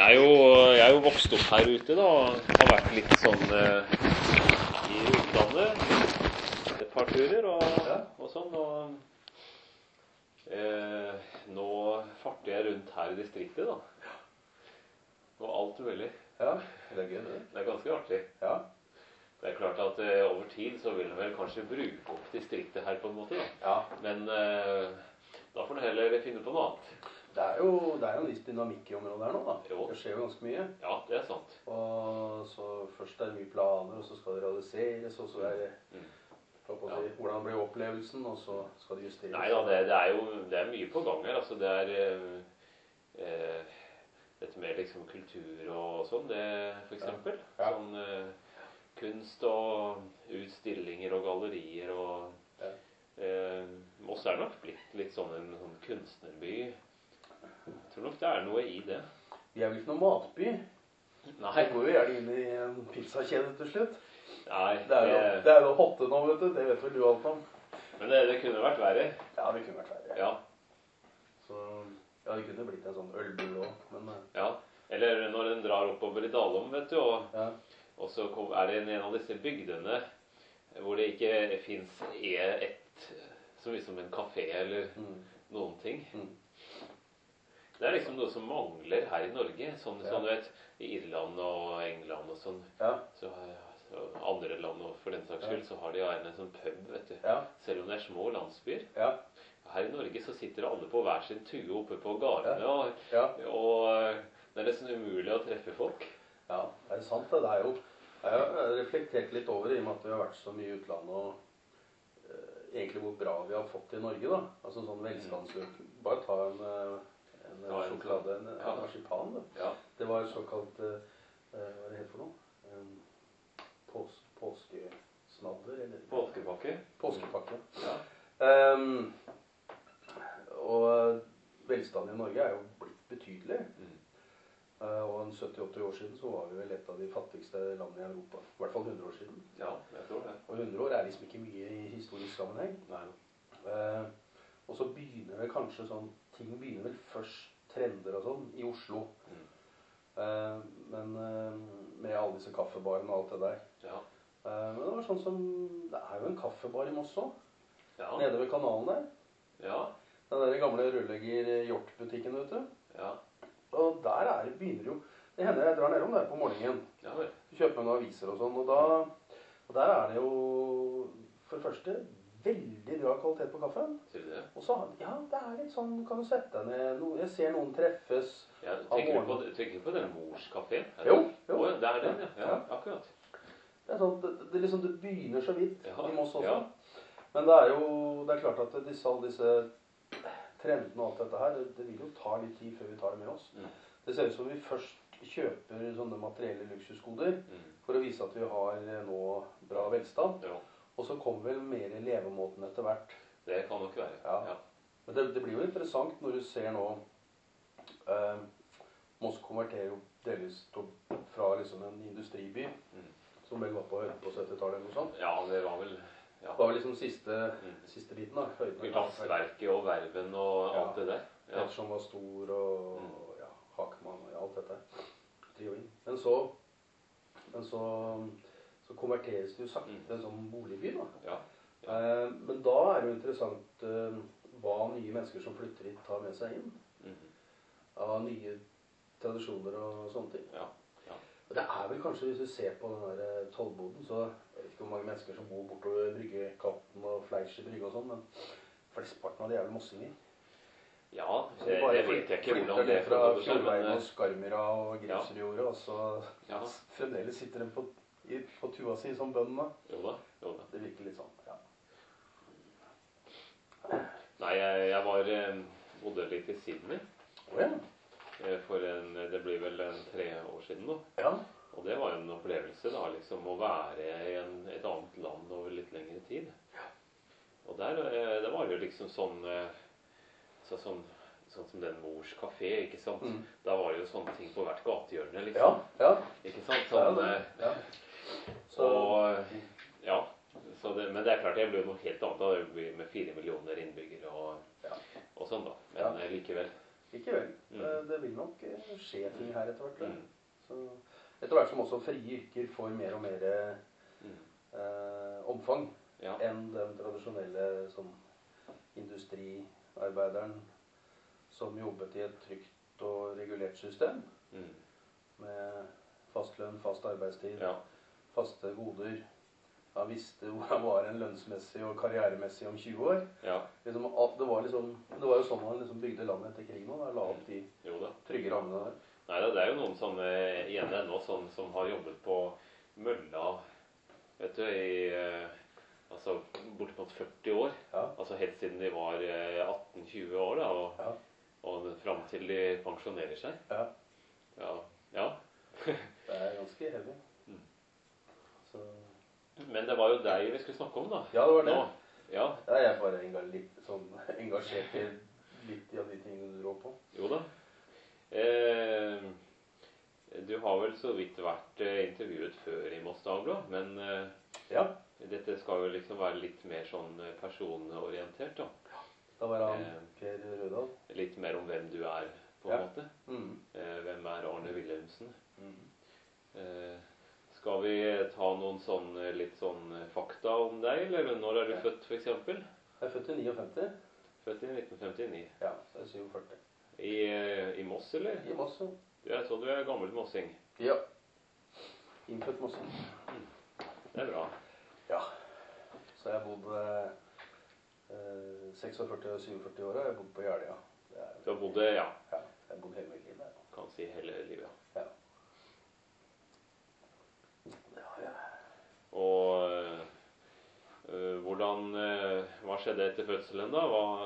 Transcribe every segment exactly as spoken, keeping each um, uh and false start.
Jeg er jo, jeg er jo vokst opp her ute da, har vært litt sånn eh, i utlandet, et par turer og, Ja. og sånn, og eh, nå farter jeg rundt her i distriktet da, og alt mulig. Ja, det er gøy det. Det er ganske artig. Ja. Det er klart at eh, over tid så vil man vel kanskje bruke opp distriktet her på en måte da, Ja. men eh, da får man heller finne på noe annet. Det er jo det er jo en viss dynamikk i området her nå da. Jo. Det skjer jo ganske mye. Ja, det er sant. Og så først er det mye planer, og så skal det realiseres, og så er det Mm. på å Ja. si, hvordan blir opplevelsen, og så skal det justeres. Nei da, det, det er jo det er mye på gang her. Altså, det er eh, eh, dette med liksom kultur og sånn, det for eksempel. Ja. Ja. Sånn eh, kunst og utstillinger og gallerier og Ja. eh, Moss er nok blitt litt sånn en sånn kunstnerby. Jeg tror nok det er noe i det. Vi er vel ikke noen matby. Nei, Vi går jo gjerne inn i en pizzakjede til slutt. nei Det er jo det, det er jo hotte nå, vet du. Det vet vel du alt om. men det, det kunne vært verre. Ja, det kunne vært verre. Ja, Så, ja, det kunne blitt en sånn ølbul også, men eh, ja. Eller når den drar oppover i Dalom, vet du, og ja. Og så kom- er det en av disse bygdene hvor det ikke finnes et, så mye som en kafé eller Mm. noen ting. Mm. Det er liksom noe som mangler her i Norge. Sånn, Ja. sånn du vet, i Irland og England og sånn, Ja. så, så andre land og for den saks Ja. skyld, så har de gjerne en sånn pub, vet du. Ja. Selv om det er små landsbyer. Ja. Her i Norge så sitter alle på hver sin tue oppe på gardene, og, Ja. og det er nesten umulig å treffe folk. Ja, det er sant det. Det er jo Jeg har reflektert litt over i og med at vi har vært så mye i utlandet og eh, egentlig hvor bra vi har fått det i Norge da. Altså sånn velstandsløk. Bare ta en, eh, en Ta en sjokolade, en, ja. en marsipan. Da. Ja. Det var såkalt eh, eh, Hva er det helt for noe? Um, pås, påskesnadder? Eller? Påskepakke. Påskepakke. Ja. Um, og velstanden i Norge er jo blitt betydelig. Mm. Uh, og en sytti til åtti år siden så var vi vel et av de fattigste landene i Europa. I hvert fall hundre år siden. Ja, jeg tror det. Og hundre år er liksom ikke mye i historisk sammenheng. Nei. Uh, og så begynner vel kanskje sånn ting begynner vel først trender og sånn i Oslo. Mm. Uh, men uh, med alle disse kaffebarene og alt det der. Ja. Uh, men det var sånn som det er jo en kaffebar i Moss også. Ja. Nede ved kanalen der. Ja. Den der gamle rørlegger Hjort-butikken, vet du. Ja. Og der er det begynner jo Det hender jeg drar nedom der på morgenen. Ja vel. Kjøper meg noen aviser og sånn. Og, da, og der er det jo for det første veldig bra kvalitet på kaffen. Sier du det? Og så ja, det er litt sånn kan du sette deg ned no, Jeg ser noen treffes. Ja, tenker, du på, tenker du på den morskaféen? Jo, jo. Å, det er den, ja. Ja, Ja. akkurat. Det er sånn det, det, liksom, det begynner så vidt Ja, i Moss også. ja. Men det er jo det er klart at disse, alle disse trendene og alt dette her, det, det vil jo ta litt tid før vi tar det med oss. Mm. Det ser ut som vi først kjøper sånne materielle luksusgoder Mm. for å vise at vi har nå bra velstand. Ja, Og så kommer vel mer levemåten etter hvert. det kan nok være. Ja. Ja. Men det, det blir jo interessant når du ser nå eh, Moss konverterer jo delvis til, fra liksom en industriby, Mm. som vel var på høyden på syttitallet eller noe sånt. Ja, det var vel ja. Det var vel liksom siste, Mm. siste biten da. Høyden. Glassverket og verven og Ja. alt det der. Ja. Et som var stor og Mm. ja, Hakman og alt dette. Trioen. Men så, men så, så konverteres det jo sakte Mm. til en sånn boligby da. Ja. Eh, men da er det jo interessant eh, hva nye mennesker som flytter hit tar med seg inn. Mhm. Av nye tradisjoner og sånne ting. Ja. Ja. Og det er vel kanskje, hvis du ser på den der eh, tollboden, så jeg vet ikke hvor mange mennesker som bor bortover Bryggekanten og Fleischer Brygge og sånn, men flesteparten av de er vel mossinger. Ja, Så det, de bare det vet jeg ikke flytter hvordan det ned fra forholder seg, Fjordveien men og Skarmyra og Gripsfjordet, og så ja. fremdeles sitter de på, i, på tua si som bøndene. Jo da, jo da. Det virker litt sånn, ja. Nei, jeg, jeg var eh, bodde litt i Sydney Å ja. eh, for en, det blir vel en tre år siden nå. Ja. Og det var jo en opplevelse da, liksom å være i en, et annet land over litt lengre tid. Og der, eh, det var jo liksom sånn, eh, så, sånn, sånn som den Mors kafé, ikke sant? Mm. Da var det jo sånne ting på hvert gatehjørne, Ja, liksom. ja. Ikke sant? Ja, Sånn, det, eh, ja. Så, og, ja, så det, men det er klart det ble noe helt annet da, det ble med fire millioner innbyggere og, Ja. og sånn da. Men Ja. eh, likevel. Ikke vel. Mm. Det, det vil nok eh, skje ting her etter hvert. Mm. Så, etter hvert som også frie yrker får mer og mer Mm. eh, omfang Ja. enn den tradisjonelle som industriarbeideren som jobbet i et trygt og regulert system Mm. med fastlønn, fast arbeidstid, Ja. faste goder. Han visste hvor han var en lønnsmessig og karrieremessig om tjue år. Ja. Liksom, at det, var liksom, det var jo sånn han liksom bygde landet etter krigen og da la opp de Jo da. trygge rammene der. Nei, det er jo noen sånne igjen ennå sånn, som har jobbet på mølla, vet du, i eh, altså bortimot førti år. Ja. Altså helt siden de var eh, atten tjue år, da, og, Ja. og fram til de pensjonerer seg. Ja. Ja. Ja. Det er ganske heavy. Mm. Så, Men det var jo deg vi skulle snakke om, da. ja, det var det. Nå. Ja. Ja, jeg er bare enga- litt sånn engasjert i litt av de tingene du rår på. Jo da. Eh, du har vel så vidt vært eh, intervjuet før i Moss Dagblad, men eh, Ja, dette skal jo liksom være litt mer sånn eh, personorientert, da. da var han Eh. Per Rødahl. Litt mer om hvem du er, på en Ja. måte. Mm. Eh, hvem er Arne Wilhelmsen? Mm. Eh, skal vi ta noen sånn, eh, litt sånn eh, fakta om deg, eller når er du Ja. født, for eksempel? Jeg er født i femtini. Født i nitten femtini. Ja, så er jeg syvogførti. I, eh, I Moss, eller? I Moss, ja. Jeg så du er gammel mossing. Ja. Innfødt Moss. Det er bra. Ja. Så jeg har bodd eh, seksogførti og syvogførti år. Jeg har bodd på Jeløya. Det er- Du har bodd, ja, Ja, jeg har bodd hele mitt liv der. kan si hele livet. Ja. Det har jeg. Og øh, hvordan øh, hva skjedde etter fødselen, da? Hva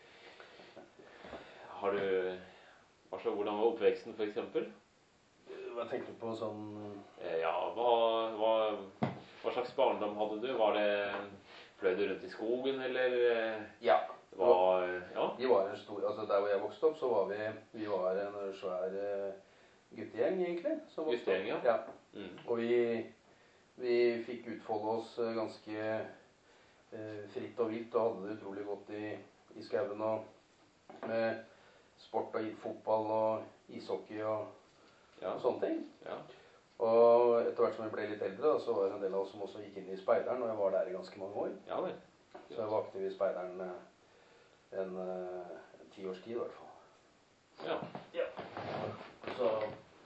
har du hva så, hvordan var oppveksten, for eksempel? Hva tenker du på sånn Eh, ja, hva, hva, hva slags barndom hadde du? Var det fløy du rundt i skogen, eller eh, Ja. hva Ja. Vi var en stor, altså Der hvor jeg vokste opp, så var vi vi var en svær eh, guttegjeng, egentlig. Som vokste opp. Guttegjeng, ja. Ja. Mm. Og vi, vi fikk utfolde oss eh, ganske eh, fritt og vilt og hadde det utrolig godt i, i skauen. Og med sport og fotball og ishockey og, Ja. og sånne ting. Ja. Og etter hvert som vi ble litt eldre, da, så var det en del av oss som også gikk inn i speideren. Og jeg var der i ganske mange år. Ja vel. Så jeg var aktiv i speideren eh, en, eh, en ti års tid i hvert fall. Ja. Så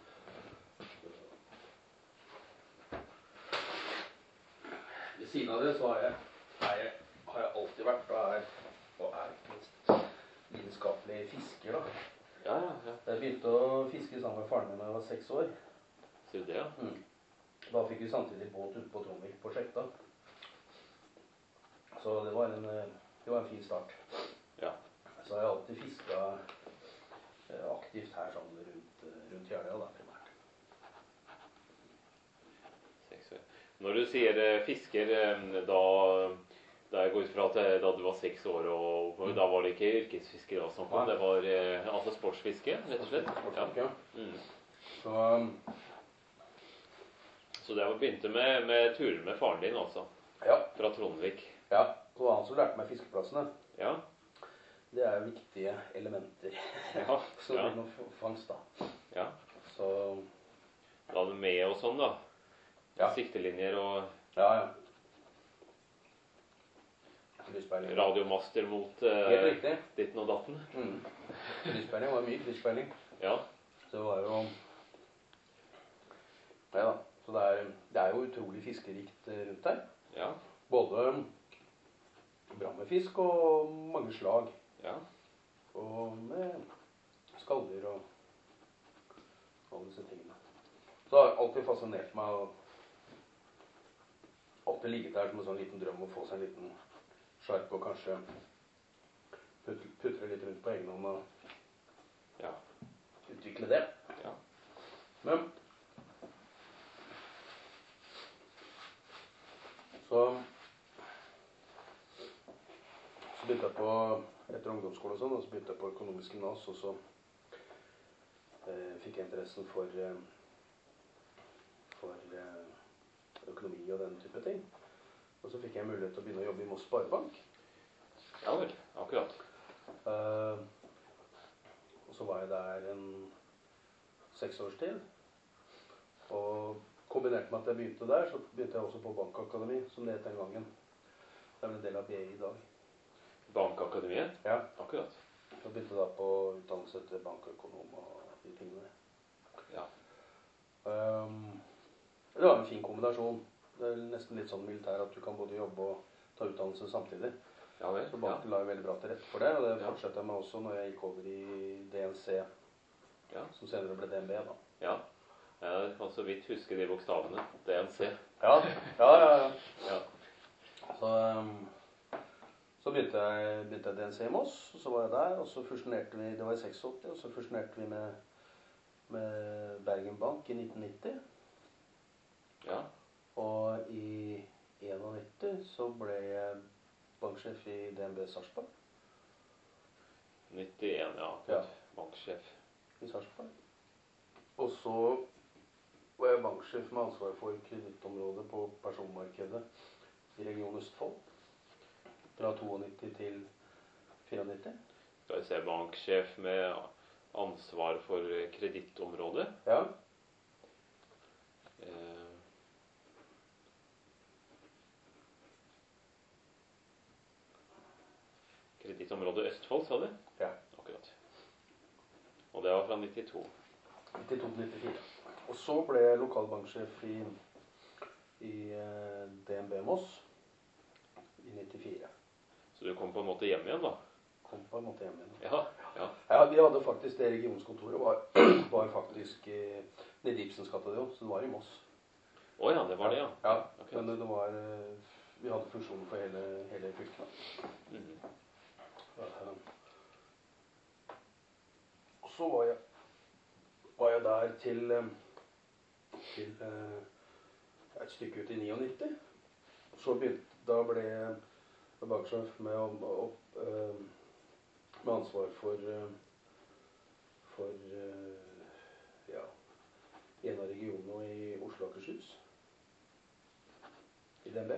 ved siden av det så har jeg, er jeg, har jeg alltid vært og er, og er ikke minst lidenskapelig fisker. da. Ja, ja, ja. Jeg begynte å fiske sammen med faren min da jeg var seks år. Sier du det, ja? Mm. Da fikk vi samtidig båt ute på Trondvik på Skjekta. Så det var en, eh, det var en fin start. Ja. Så har jeg alltid fiska eh, aktivt her sånn rundt, eh, rundt Jeløya, da, primært. Seks år. Når du sier eh, fisker, eh, da, da jeg går ut fra at eh, da du var seks år, og, og da var det ikke yrkesfiske da snakk om, Nei. det var eh, altså sportsfiske, rett og slett? Ja. Ja. Mm. Så um, Så det begynte med, med turer med faren din, altså? ja, Fra Trondvik? ja. Det var han som lærte meg fiskeplassene. Ja. Det er jo viktige elementer. Ja. Så det Ja. blir noe f- fangst, da. Ja. Så Da hadde du med og sånn, da? ja, Siktelinjer og ja. ja. Krysspeiling. radiomaster mot Helt eh, riktig. ditten og datten? Mm. Krysspeiling var mye krysspeiling. Ja. Så det var jo Ja da. Så det er, det er jo utrolig fiskerikt eh, rundt her. Ja. Både brammefisk og mange slag. Ja. Og med skalldyr og alle disse tingene. Så det har alltid fascinert meg og alltid ligget der som en sånn liten drøm å få seg en liten sjark og kanskje putre, putre litt rundt på egen hånd og Ja. utvikle det. Ja. Men så så begynte jeg på etter ungdomsskole og sånn, og så begynte jeg på økonomisk gymnas, og så eh, fikk jeg interessen for eh, for eh, økonomi og den type ting. Og så fikk jeg mulighet til å begynne å jobbe i Moss Sparebank. Ja vel. Akkurat. Eh, og så var jeg der en seks års tid. Og kombinert med at jeg begynte der, så begynte jeg også på Bankakademi, som det het den gangen. Det er vel en del av B I i dag. Bankakademiet? Ja. Akkurat. Jeg begynte da på utdannelse til bankøkonom og de tingene. Ja. Um, det var en fin kombinasjon. Det er nesten litt sånn militær at du kan både jobbe og ta utdannelse samtidig. Ja, vel. Så banken la jo veldig bra til rette for det, og det fortsatte jeg med også når jeg gikk over i D N C, ja. Som senere ble D N B da. Ja. Jeg kan så vidt huske de bokstavene. D N C. Ja, ja, ja. ja. ja. Så, um, så begynte jeg, begynte jeg D N C i Moss, og så var jeg der, og så fusjonerte vi, det var i seksogåtti, og så fusjonerte vi med, med Bergen Bank i nitten nitti. Ja. Og i enognitti så ble jeg banksjef i D N B Sarpsborg. nittien, ja. Ja. Banksjef. I Sarpsborg. Og så var jeg banksjef med ansvar for kredittområdet på personmarkedet i region Østfold. Fra nittito til nittito. Skal vi se, banksjef med ansvar for kredittområdet. Ja. Eh. Kredittområdet Østfold, sa du? Ja. Akkurat. Og det var fra nittito. nittito til nittifire. Og så ble jeg lokalbanksjef i, i D N B Moss i nittifire. Så du kom på en måte hjem igjen, da? Kom på en måte hjem igjen. Ja, ja. Ja, vi hadde faktisk det regionskontoret var, var faktisk nede i Ibsens gate, så det var i Moss. Å ja, det var det, ja. Ja, okay. men det, det var, vi hadde funksjonen for hele, hele fylket. Mm. Og så var jeg, var jeg der til, til et stykke ut i nittini. Så begynte, da ble jeg banksjef med, opp, med ansvar for, for ja, en av regionene i Oslo og Akershus. I D N B.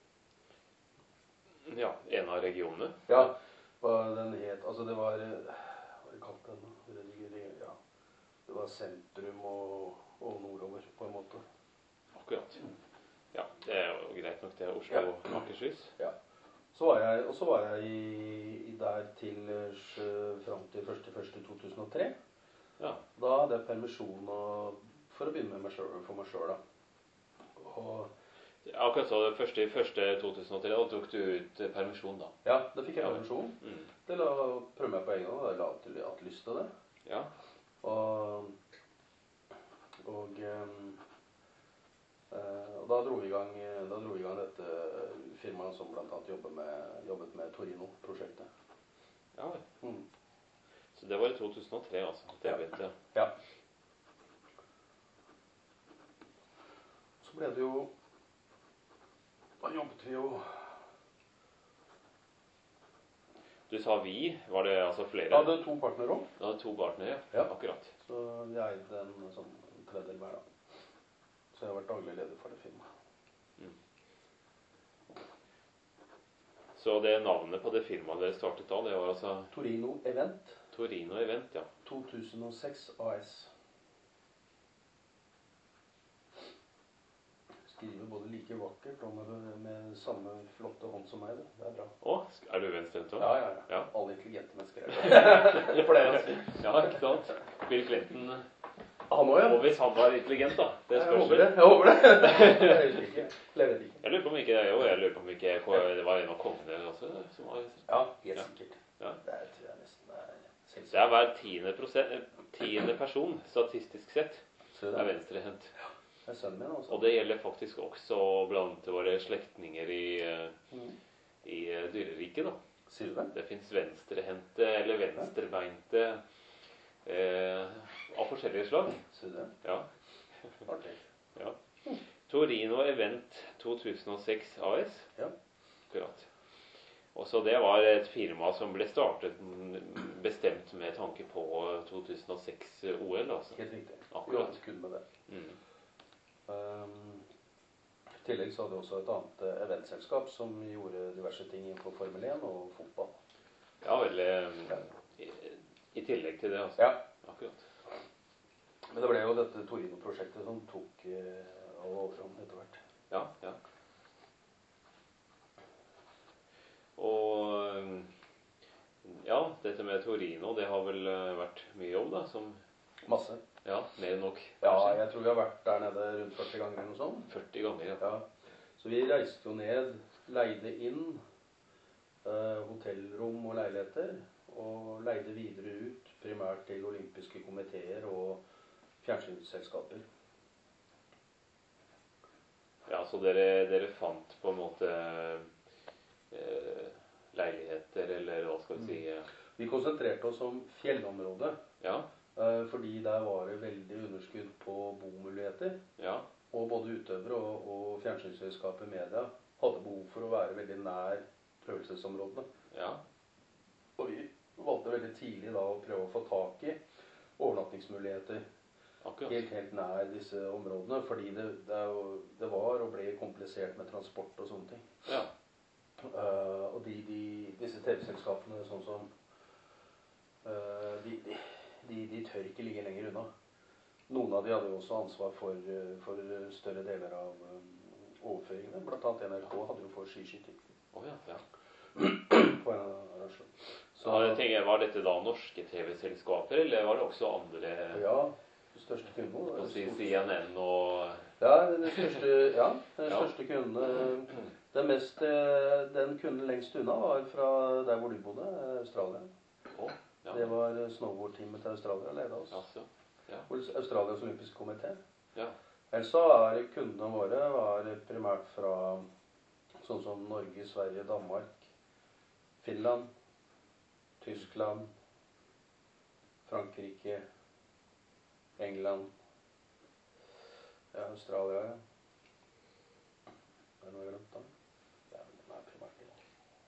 Ja, en av regionene. Ja, hva den het, altså det var, hva det kalte den, ja, det var sentrum og, og nordover på en måte. Akkurat. Ja, det er jo greit nok det, Oslo og ja. Akershus. Ja. Så var jeg, og så var jeg i, i der til frem til første første to tusen og tre. Ja. Da hadde jeg permisjon og, for å begynne med meg selv, for meg selv da. Og, akkurat så, det første i første to tusen og tre, da tok du ut permisjon da? Ja, da fikk jeg permisjon. Ja. Mm. Det la prøve meg på egen hånd, jeg la til at lyst til det. Ja. Og, og, um, uh, og da dro vi i gang, da dro vi i gang dette firmaet som blant annet jobbet med, jobbet med Torino-prosjektet. Ja, mm. Så det var i to tusen og tre altså, det begynte. Ja. Så ble det jo, da jobbet vi jo. Du sa vi, var det altså flere? Ja, det hadde to partnere også. Det hadde to partnere, ja. Ja. Akkurat. Så jeg eide en sånn tredjedel hver da. Så jeg har vært daglig leder for det firmaet. Mm. Så det navnet på det firmaet dere startet da, det var altså? Torino Event. Torino Event, ja. to tusen og seks A S. Skriver både like vakkert og med, med samme flotte hånd som meg. Det, det er bra. Å, er du venstrehendt også? Ja, ja, ja, ja. Alle intelligente mennesker er det. Det pleier jeg å si. Ja, ikke sant? Bill Clinton. Han også, ja. Og hvis han var intelligent da, det jeg håper det. Jeg håper det. Jeg vet ikke. Jeg vet ikke. Jeg lurer på om ikke, jo, jeg lurer på om ikke det var en av kongene også som var... Ja, helt sikkert. Ja. Det tror jeg nesten er selvsagt. Det er hver tiende, prosent, tiende person, statistisk sett, det er venstrehendt. Ja, det er sønnen min også. Og det gjelder faktisk også blant våre slektninger i, mm. i dyreriket da. Sier du det? Det finnes venstrehendte eller venstrebeinte eh, av forskjellige slag. Sier du det? Ja. Artig. Ja. Torino Event to tusen og seks A S. Ja. Akkurat. Og så det var et firma som ble startet bestemt med tanke på to tusen og seks O L, altså. Helt riktig. Akkurat. Vi kun med det. Mm. Um, I tillegg så hadde vi også et annet uh, eventselskap som gjorde diverse ting på Formel én og fotball. Ja, vel, eh, I tillegg til det, altså. Ja. Akkurat. Men det ble jo dette Torino-prosjektet som tok eh, overhånd etter hvert. Ja, ja. Og ja, dette med Torino, det har vel vært mye jobb da, som... Masse. Ja, mer enn nok. Ja, jeg tror vi har vært der nede rundt førti ganger eller noe sånt. førti ganger, ja. Ja. Så vi reiste jo ned, leide inn eh, hotellrom og leiligheter, og leide videre ut, primært til olympiske komiteer og fjernsynsselskaper. Ja, så dere, dere fant på en måte eh, leiligheter, eller hva skal vi si? Eh. Vi konsentrerte oss om fjellområdet, Ja. eh, fordi der var det veldig underskudd på bomuligheter. Ja. Og både utøvere og, og fjernsynsselskaper media hadde behov for å være veldig nær prøvelsesområdene. Ja. Og vi valgte veldig tidlig da å prøve å få tak i overnattingsmuligheter. Akkurat. Helt, helt nær disse områdene, fordi det, det, det var og ble komplisert med transport og sånne ting. Ja. Uh, og de, de, disse T V-selskapene, sånn som uh, de, de, de, de tør ikke ligge lenger unna. Noen av de hadde jo også ansvar for, for større deler av um, overføringene. Blant annet N R K hadde jo for skiskyting. Å ja, ja. På en arrasjon. Så ja, jeg tenker, var dette da norske T V-selskaper, eller var det også andre? Ja, det største kunden. Å si C N N og... Ja, den største, ja, den største ja. kunden. Den, mest, den kunden lengst unna var fra der hvor du bodde, Australia. Oh, ja. Det var snowboard-teamet til Australia, ledet oss. Altså, ja. Australias olympiske komité. Ja. Ellers så er kundene våre var primært fra sånn som Norge, Sverige, Danmark, Finland, Tyskland, Frankrike, England, ja, Australia, ja. Er det noe jeg glemt da? Ja, men den er primært i dag.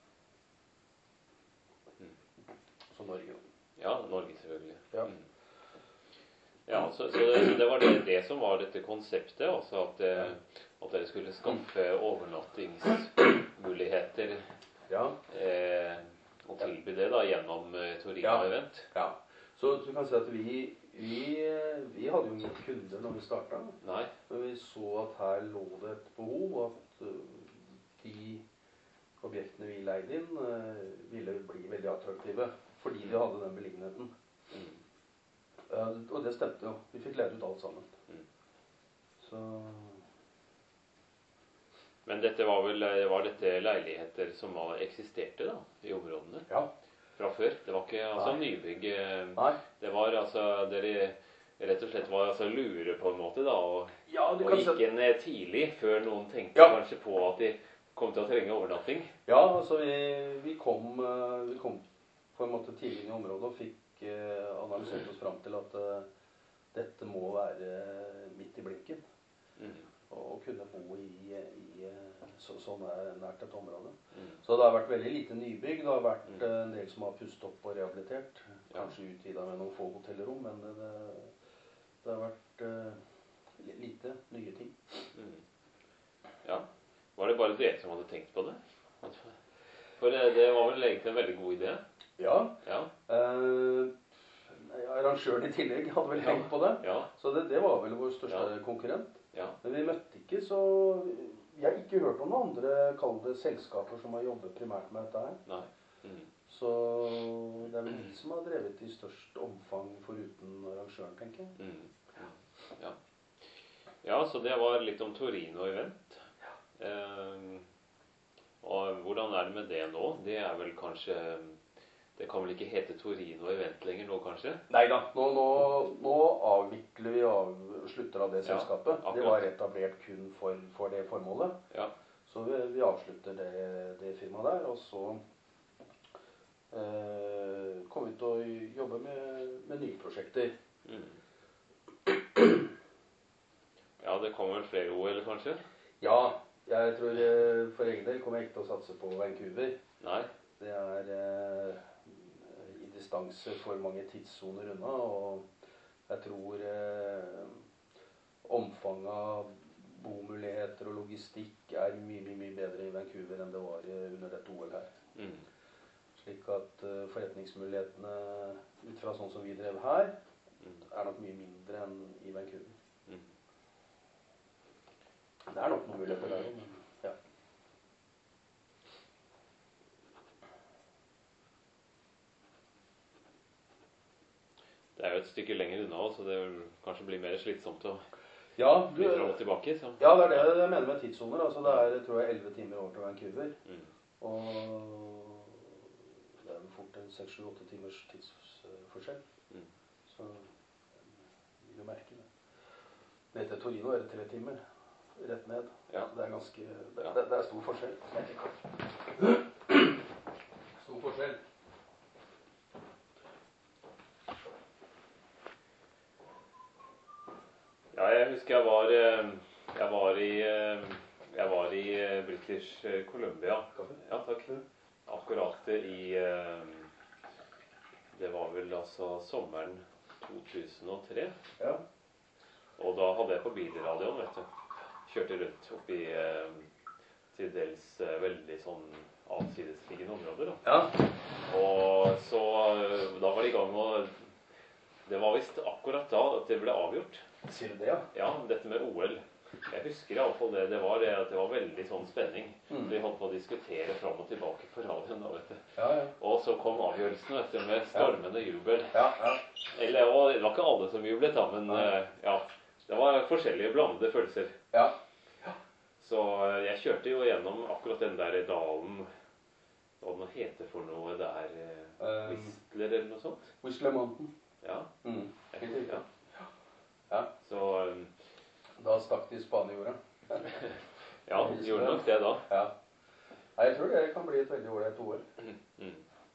Mm. Så Norge. Ja, Norge selvfølgelig. Ja. Mm. Ja, så, så, det, så det var det, det som var dette konseptet, altså at, det, at dere skulle skaffe overnattingsmuligheter ja. eh, og tilby det da gjennom eh, Torino ja. Event. Ja, så du kan si at vi, vi, vi hadde jo ingen kunder når vi startet. Nei. Men vi så at her lå det et behov, og at uh, de objektene vi leide inn uh, ville bli veldig attraktive, fordi de hadde den beliggenheten. Mm. Uh, og det stemte jo. Vi fikk leid ut alt sammen. Mm. Så... Men dette var vel var dette leiligheter som var, eksisterte da, i områdene? Ja. Fra før? Det var ikke altså, Nei. nybygg? Nei. Det var altså, dere rett og slett var altså lure på en måte da, og, ja, og gikk inn tidlig, før noen tenkte ja. kanskje på at de kom til å trenge overnatting? Ja, altså vi, vi, kom, vi kom på en måte tidlig i området og fikk uh, analysert oss frem til at uh, dette må være midt i blinken. Mm. Og kunne bo i, i så, så nært et område. Mm. Så det har vært veldig lite nybygg. Det har vært mm. en del som har pustet opp og rehabilitert. Kanskje ja. utvidet med noen få hotellrom, men det, det har vært uh, lite nye ting. Mm. Ja. Var det bare dere som hadde tenkt på det? For det, det var vel egentlig en veldig god idé? Ja. ja. Uh, arrangøren i tillegg hadde vel tenkt ja. på det. Ja. Så det, det var vel vår største ja. konkurrent. Ja. Men vi møtte ikke, så jeg har ikke hørt om noen andre kallede selskaper som har jobbet primært med dette her. Nei. Mm. Så det er vel de som har drevet i størst omfang foruten arrangøren, tenker jeg. Mm. Ja. ja, så det var litt om Torino Event. Ja. Eh, og hvordan er det med det nå? Det er vel kanskje... Det kan vel ikke hete Torino Event lenger nå, kanskje? Neida, nå, nå, nå avvikler vi av, slutter av det selskapet. Ja, det var etablert kun for, for det formålet. Ja. Så vi, vi avslutter det, det firmaet der, og så eh, kommer vi til å jobbe med, med nye prosjekter. Mm. Ja, det kommer vel flere O L, kanskje? Ja, jeg tror for egen del kommer jeg ikke til å satse på Vancouver. Nei. Det er eh, i distanse for mange tidssoner unna, og jeg tror eh, omfanget av bomuligheter og logistikk er mye, mye, mye bedre i Vancouver enn det var under dette O L her. Mm. Slik at uh, forretningsmulighetene ut fra sånn som vi drev her, Mm. er nok mye mindre enn i Vancouver. Mm. Det er nok noen muligheter der, men ja. Det er jo et stykke lenger unna, så det vil kanskje bli mer slitsomt å Ja, du, bli fram og tilbake. Så. ja, det er det jeg mener med tidssoner. Altså, det er, tror jeg, elleve timer over til Vancouver. Mm. Og det er vel fort en seks sju åtte timers tidsforskjell. Mm. Så jeg vil jo merke det. Ned til Torino er det tre timer. Rett ned. Ja. Så det er ganske det, Ja. det, det er stor forskjell. Stor forskjell. Ja, jeg husker jeg var, eh, jeg var i, eh, jeg var i eh, British Columbia. Kaffe? Ja, takk. Akkurat i, eh, det var vel altså sommeren to tusen og tre. Ja. Og da hadde jeg på bilradioen, vet du. Kjørte rundt opp i eh, til dels eh, veldig sånn avsidesliggende områder. Da. Ja. Og så eh, da var det i gang med å Det var visst akkurat da at det ble avgjort. Sier du det, ja? Ja, dette med O L. Jeg husker i alle fall det. Det var det at det var veldig sånn spenning. Mm. Vi holdt på å diskutere fram og tilbake på radioen da, vet du. Ja, ja. Og så kom avgjørelsen, vet du, med stormende jubel. Ja, ja. Eller og det var ikke alle som jublet da, men Nei. eh, ja. Det var forskjellige blandede følelser. Ja. Så eh, jeg kjørte jo gjennom akkurat den der dalen, hva det nå heter for noe der, eh, Um, Whistler eller noe sånt. Whistler Mountain. Ja. Mm. Helt riktig. Ja. Ja. Så eh, Da stakk de spanejorda. ja, gjorde nok det da. Ja. Nei, jeg tror det kan bli et veldig ålreit O L. Mm. Mm.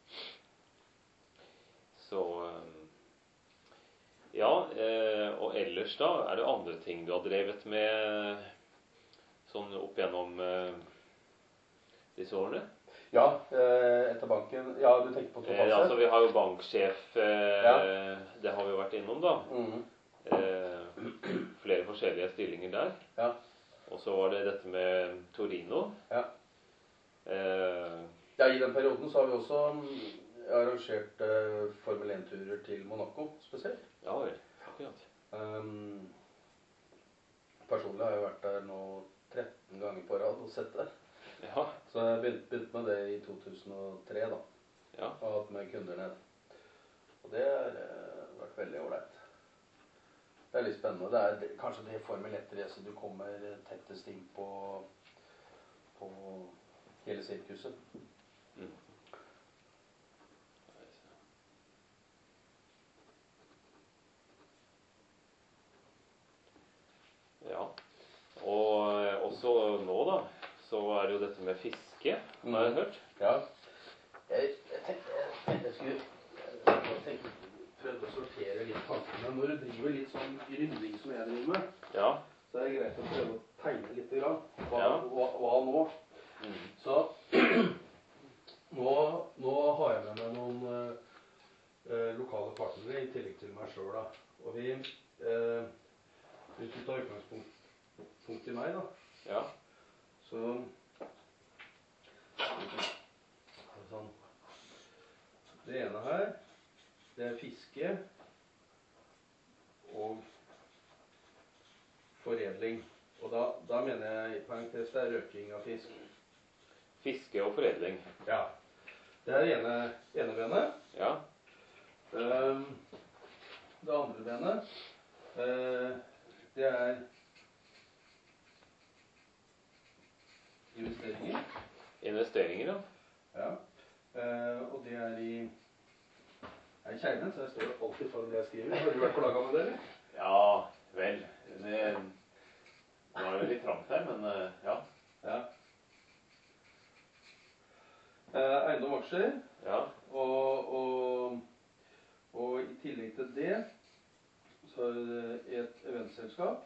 Så eh, ja, eh, og ellers da, er det andre ting du har drevet med sånn opp gjennom eh, disse årene? Ja, eh, etter banken. Ja, du tenker på Eh, totalt altså sett? vi har jo banksjef, eh, Ja. det har vi jo vært innom da. Mhm. Eh, flere forskjellige stillinger der. Ja. Og så var det dette med Torino. Ja. Eh, Ja, i den perioden så har vi også mm, arrangert eh, Formel en-turer til Monaco spesielt. ja vel, akkurat. Um, personlig har jeg vært der nå tretten ganger på rad og sett det. Ja, Så jeg begynte, begynte med det i to tusen og tre da, ja, og hatt med kunder ned. Og det har eh, vært veldig ålreit. Det er litt spennende. Det er det, kanskje det Formel ett-racet du kommer tettest inn på, på hele sirkuset. mm. Ja, og eh, også nå da, så er det jo dette med fiske, har jeg Mm. hørt. Ja. Jeg, jeg tenkte jeg, tenkte jeg skulle jeg tenkte, prøve å sortere litt tankene. Når du driver litt sånn runding som jeg driver med, Ja. så er det greit å prøve å tegne litt. Grann. Hva, Ja. hva, hva nå? Mm. Så nå, nå har jeg med meg noen eh, lokale partnere i tillegg til meg sjøl. Og vi eh, Hvis du tar utgangspunkt punkt i meg, da, Ja. så sånn. Det ene her, det er fiske og foredling. Og da, da mener jeg i parentes det er røking av fisk. Fiske og foredling. Ja. Det er det ene, ene benet. Ja. Um, det andre benet, uh, det er investeringer. Investeringer, ja. Ja. Uh, og det er i er i kjernen, så jeg står alltid foran det jeg skriver. Har du vært på laget med det, eller? Ja, vel. Det, nå er det litt trangt her, men eh, ja. Ja. Uh, eiendom og aksjer. Ja. Og, og, og i tillegg til det, så er det et eventselskap.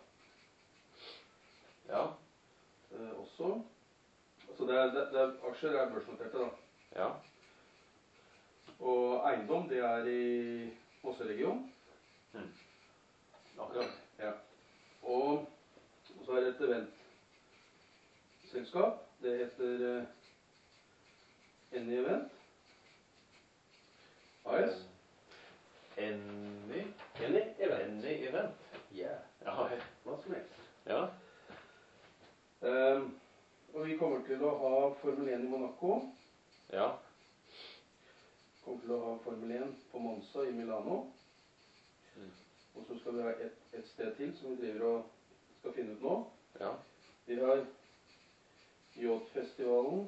Ja. Uh, også. Så det er, det, det er, aksjer er børsnoterte, da. Ja. Og eiendom, det er i Mosseregionen. Mm. Akkurat. Ja. Og, og så er det et eventselskap. Det heter uh, Any Event. underveis. Any Any event. Any event. Yeah. Ja. Hva som helst. Ja. Um, og vi kommer til å ha Formel én i Monaco. Ja. Kommer til å ha Formel én på Monza i Milano. Mm. Og så skal vi ha et, et sted til som vi driver og skal finne ut nå. Ja. Vi har Yachtfestivalen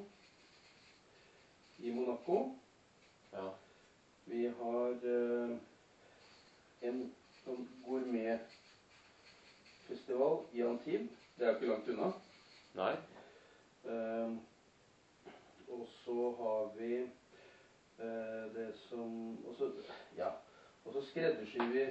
i Monaco. Ja. Vi har uh, en sånn gourmetfestival i Antibes. Det er jo ikke langt unna. Nei. Uh, og så har vi uh, det som og så, ja, og så skreddersyr vi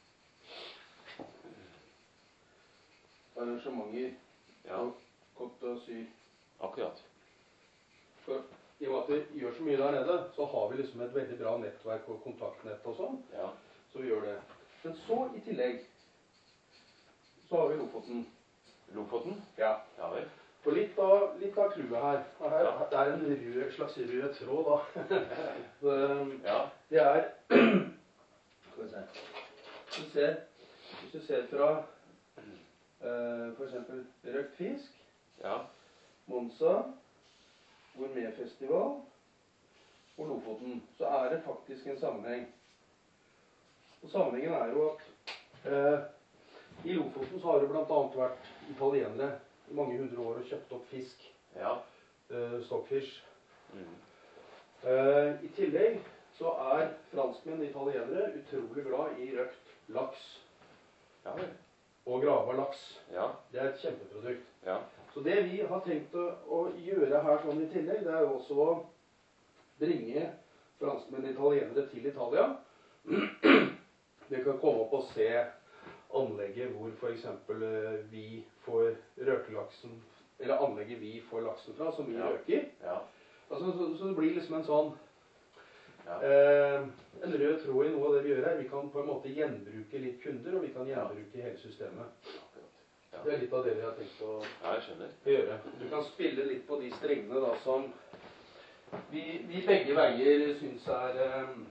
arrangementer Ja. og Côte d'Azur. Akkurat. For i og med at vi gjør så mye der nede, så har vi liksom et veldig bra nettverk og kontaktnett og sånn. Ja. Så vi gjør det. Men så i tillegg så har vi Lofoten. Lofoten? Ja. Ja vel. Og litt av, litt av clouet her. Og her. Ja. Det er en rød, slags rød tråd da. Så, Ja. det er, skal vi se, hvis du ser, hvis du ser fra uh, for eksempel røkt fisk, Ja. Monza, gourmetfestival og Lofoten, så er det faktisk en sammenheng. Og sammenhengen er jo at eh, i Lofoten så har det blant annet vært italienere i mange hundre år og kjøpt opp fisk, Ja. eh, stockfish. Mm. Eh, I tillegg så er franskmenn og italienere utrolig glad i røkt laks Ja vel. og grava laks. Ja. Det er et kjempeprodukt. Ja. Så det vi har tenkt å, å gjøre her sånn i tillegg, det er jo også å bringe franskmenn og italienere til Italia. De kan komme opp og se anlegget hvor for eksempel vi får røkelaksen, eller anlegget vi får laksen fra, som vi Ja. røker. Ja. Altså, så, så det blir liksom en sånn, Ja. eh, en rød tråd i noe av det vi gjør her. Vi kan på en måte gjenbruke litt kunder, og vi kan gjenbruke hele systemet. Akkurat. Ja. Det er litt av det vi har tenkt å Ja, jeg skjønner. gjøre. Du kan spille litt på de strengene da, som vi, vi begge veier synes er um,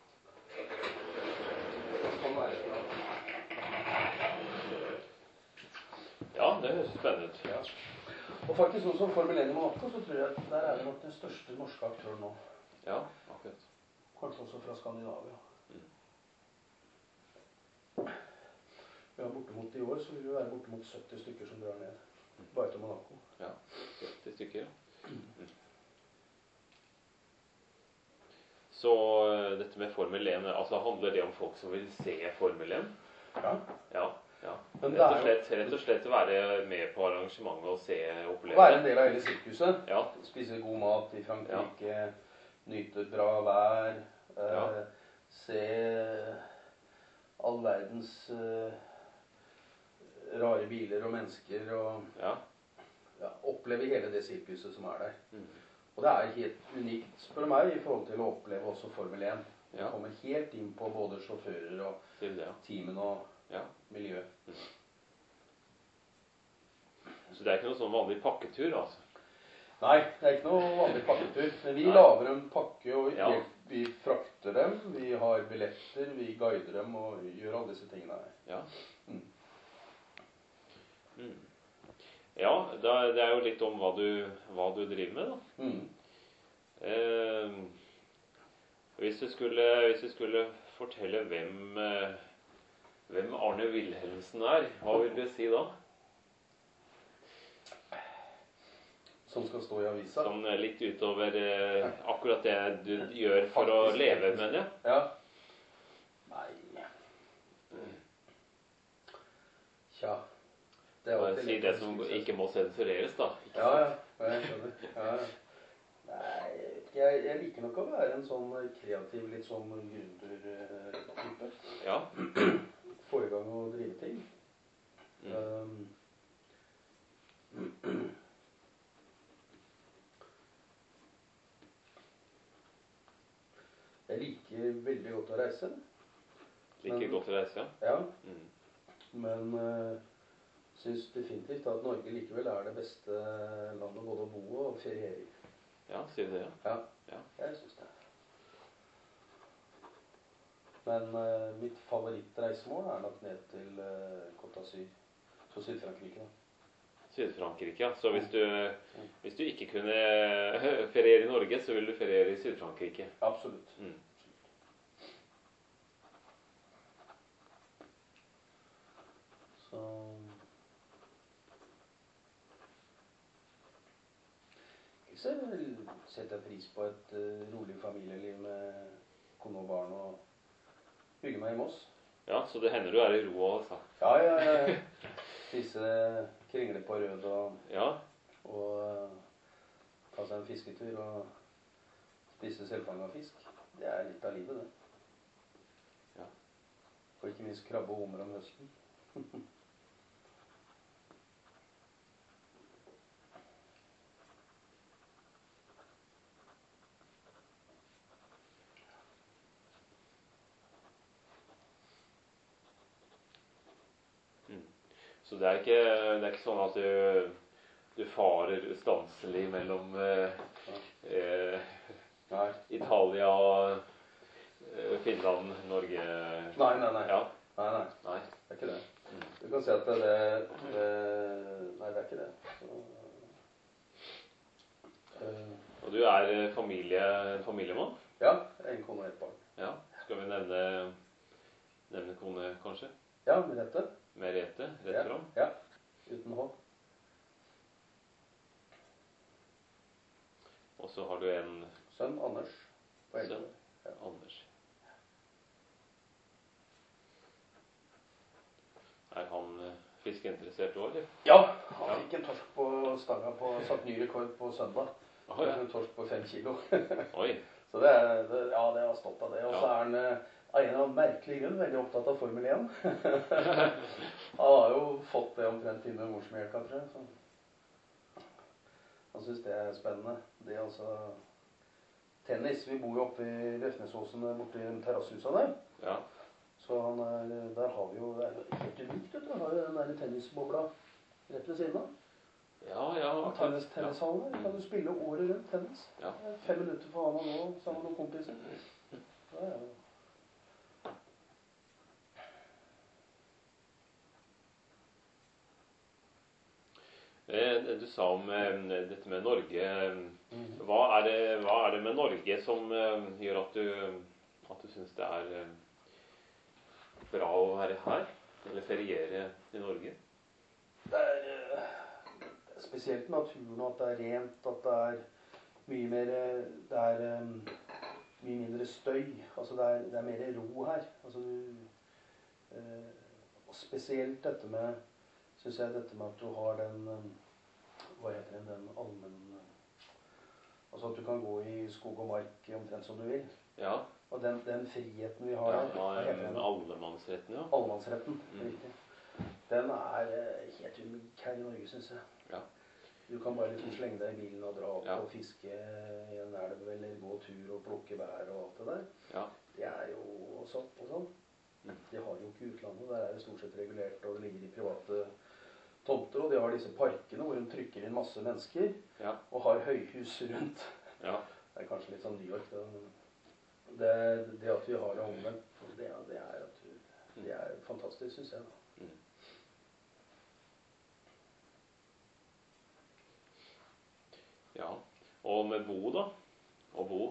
kan være bra. Ja, det høres spennende ut. Ja. Og faktisk sånn som Formel én i Monaco, så tror jeg at der er vi nok den største norske aktøren nå. Ja, akkurat. Kanskje også fra Skandinavia. Mm. Vi har bortimot i år, så vil vi være bortimot sytti stykker som drar ned. Bare til Monaco. Ja, sytti stykker. Mm. Så eh, dette med Formel én, altså handler det om folk som vil se Formel én? Ja. Ja, ja. Men Rett det og er jo slett, rett og slett være med på arrangementet og se og oppleve være en det. del av hele sirkuset. Ja, Spise god mat i Frankrike, nyte bra vær, eh, Ja. se all verdens eh, rare biler og mennesker, og ja. ja, oppleve hele det sirkuset som er der. Mm. Og det er helt unikt for meg i forhold til å oppleve også Formel én. Du Ja. kommer helt inn på både sjåfører og Sier du det, ja. teamen og Ja. miljø. Så det er ikke noe sånn vanlig pakketur, altså? Nei, det er ikke noe vanlig pakketur. Men vi Nei. lager en pakke, og Ja. hjelp, vi frakter dem, vi har billetter, vi guider dem og gjør alle disse tingene her. Ja. Mm. Mm. Ja, da, det er jo litt om hva du, hva du driver med, da. Mm. Eh, hvis, du skulle, hvis du skulle fortelle hvem, eh, hvem Arne Wilhelmsen er, hva vil du si da? Som skal stå i avisa. Sånn eh, litt utover eh, akkurat det du gjør for å leve med det. Ja. Nei. Tja. Det er Bare alltid si litt det som vanskelig, ikke må sensureres, da. Ikke Ja, sant? ja. Jeg skjønner. Ja, ja. Nei, jeg, jeg liker nok å være en sånn kreativ, litt sånn gründer-type. Ja. Få i gang og drive ting. Mm. Um, jeg liker veldig godt å reise. Liker Men- godt å reise, ja. Ja, Mm. men uh, synes definitivt at Norge likevel er det beste landet både å bo og feriere i. Ja, sier du det, ja. Ja, Ja. jeg synes det. Men uh, mitt favorittreisemål er nok ned til uh, Côte d'Azur. Så Syd-Frankrike, da. Syd-Frankrike, ja. Så hvis du, hvis du ikke kunne feriere i Norge, så vil du feriere i Syd-Frankrike? Absolutt. Mm. Så så setter jeg pris på et uh, rolig familieliv med kone og barn og bygge meg i Moss. Ja, så det hender du er i ro altså? Ja, ja, ja. Spise kringle på rød og, ja. og uh, ta seg en fisketur og spise selvfanget fisk. Det er litt av livet, det. Ja. Og ikke minst krabbe og hummer om høsten. Så det er ikke, det er ikke sånn at du, du farer ustanselig mellom eh, eh, Italia, eh, Finland, Norge? Nei, nei, nei. Ja. Nei, nei. Nei. Det er ikke det. Du kan si at det, det Nei, det er ikke det. Så, uh, Og du er familie, familiemann? Ja. En kone og et barn. Ja. Skal vi nevne, nevne kone, kanskje? Ja, Merete. Merete, rett ja, fram? Ja, uten H. Og så har du en sønn, Anders. Sønn, ja. Anders. Er han fiskeinteressert òg, eller? Ja, han fikk en torsk på stanga på satt ny rekord på søndag. Oh, ja. En torsk på fem kilo. Oi. Så det er, det, ja, det var stolt av det. Og så ja. er han av en eller annen merkelig grunn veldig opptatt av Formel én. Han har jo fått det omtrent inn med morsmelka, tror jeg. Så. Han synes det er spennende. Det er altså tennis. Vi bor jo oppe i Røfnesåsen borte i terrassehuset der. Ja. Så han er, der har vi jo, det er helt unikt, vet du. Han har jo den der tennisbobla rett ved siden av. Ja, ja. Tennis, tennishallen der. Kan du spille året rundt tennis. Ja. Fem minutter for han og nå, sammen med noen kompiser. Ja, ja. Du sa om dette med Norge. Hva er det, hva er det med Norge som gjør at du, at du synes det er bra å være her? Eller feriere i Norge? Det er, det er spesielt naturen, at det er rent, at det er mye mer, det er um, mye mindre støy. Altså det er, det er mer ro her. Altså, du, uh, og spesielt dette med, synes jeg, dette med at du har den, um, hva heter den, den allmenn, altså at du kan gå i skog og mark omtrent som du vil. Ja. Og den, den friheten vi har ja, her, hva heter den? Allemannsretten, ja. Allemannsretten, mm. riktig. Den er helt unik her i Norge, synes jeg. Ja. Du kan bare liksom slenge deg i bilen og dra opp ja. og fiske i en elv, eller gå tur og plukke bær og alt det der. Ja. Det er jo sopp og sånn. Mm. Det har jo ikke utlandet. Der er det stort sett regulert, og det ligger i private tomter, og de har disse parkene hvor de trykker inn masse mennesker, ja. og har høyhus rundt. Ja. Det er kanskje litt sånn New York. Det, det at vi har det omvendt, det, det, er, det er fantastisk, synes jeg. Mm. Ja, og med bo da? Å bo?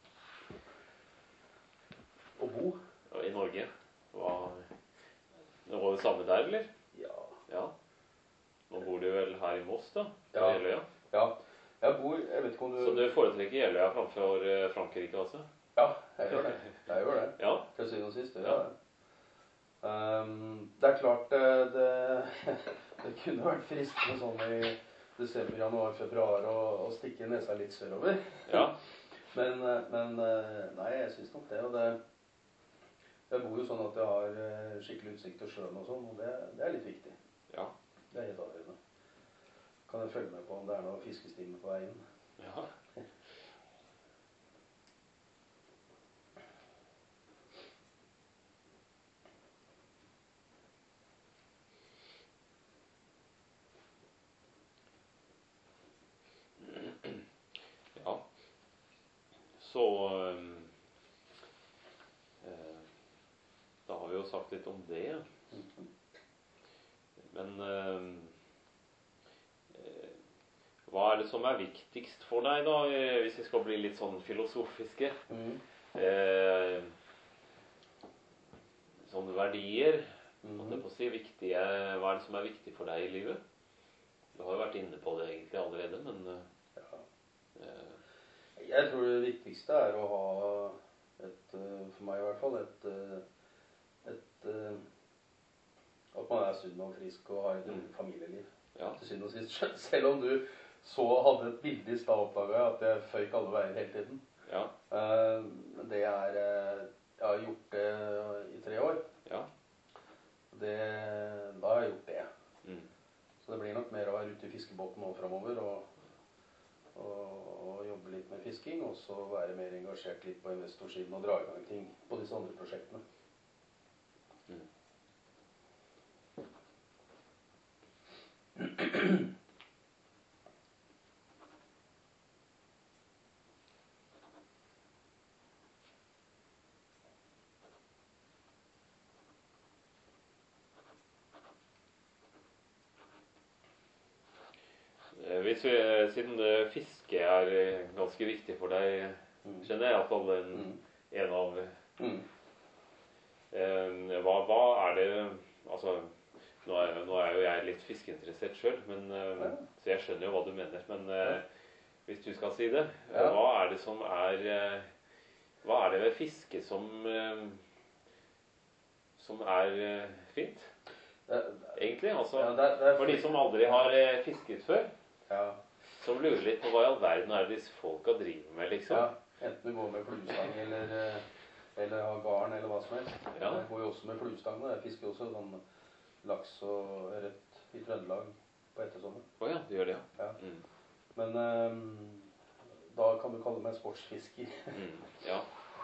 Å bo? Ja, i Norge. Hva, det var det samme der, eller? Ja. Ja. Nå bor du vel her i Moss, da? Ja. Jeløya? Ja. Jeg bor, jeg vet ikke om du... Så du foretrekker Jeløya framfor Frankrike, altså? Ja, jeg gjør det. Jeg gjør det. Ja. Til syvende og sist, det gjør det. Um, det er klart det, det, det kunne vært fristende sånn i desember, januar, februar å, å stikke nesa litt sørover. Ja. men, men nei, jeg synes nok det. Og det, jeg bor jo sånn at jeg har skikkelig utsikt til sjøen og sånn, og det, det er litt viktig. Ja. Det er helt avgjørende. Kan jeg følge med på om det er noen fiskestimer på veien? Ja. Ja. Så um, uh, sagt litt om det. Mhm. Men eh, eh, hva er det som er viktigst for deg, da, eh, hvis vi skal bli litt sånn filosofiske? Mhm. Eh, sånne verdier, Mhm. holdt jeg på å si, viktige, hva er det som er viktig for deg i livet? Du har jo vært inne på det egentlig allerede, men eh, Ja. eh, Jeg tror det viktigste er å ha et, eh, for meg i hvert fall, et, eh, et eh, at man er sunn og frisk og har et Mm. rolig familieliv. ja. Til syvende og sist. Selv om du så hadde et bilde i stad, oppdaget jeg at jeg føyk alle veier hele tiden. Ja. Eh, Men det er eh, Jeg har gjort det i tre år. Ja. Det, da har jeg gjort det. Mm. Så det blir nok mer å være ute i fiskebåten nå fremover og, og, og jobbe litt med fisking. Og så være mer engasjert litt på investorsiden og dra i gang ting på disse andre prosjektene. Mm. Eh, Hvis vi, siden eh, fiske er eh, ganske viktig for deg, Mm. skjønner jeg iallfall en, Mm. en av Mm. eh, hva, hva er det Altså, nå er, nå er jo jeg litt fiskeinteressert sjøl, eh, Ja. så jeg skjønner jo hva du mener. Men eh, hvis du skal si det, eh, Ja. hva er det som er eh, Hva er det ved fiske som eh, som er eh, fint? Det, Egentlig, altså. ja, det, det er For de som aldri har eh, fisket før, ja, som lurer litt på hva i all verden er det disse folka driver med, liksom. ja, enten du går med fluestang eller, eh, eller har garn eller hva som helst. Ja. Jeg går jo også med fluestang. Jeg fisker også sånn laks og ørret i Trøndelag på ettersommeren. Å ja, du gjør det, ja. Ja. Mm. Men eh, da kan du kalle meg sportsfisker. Mm. Ja.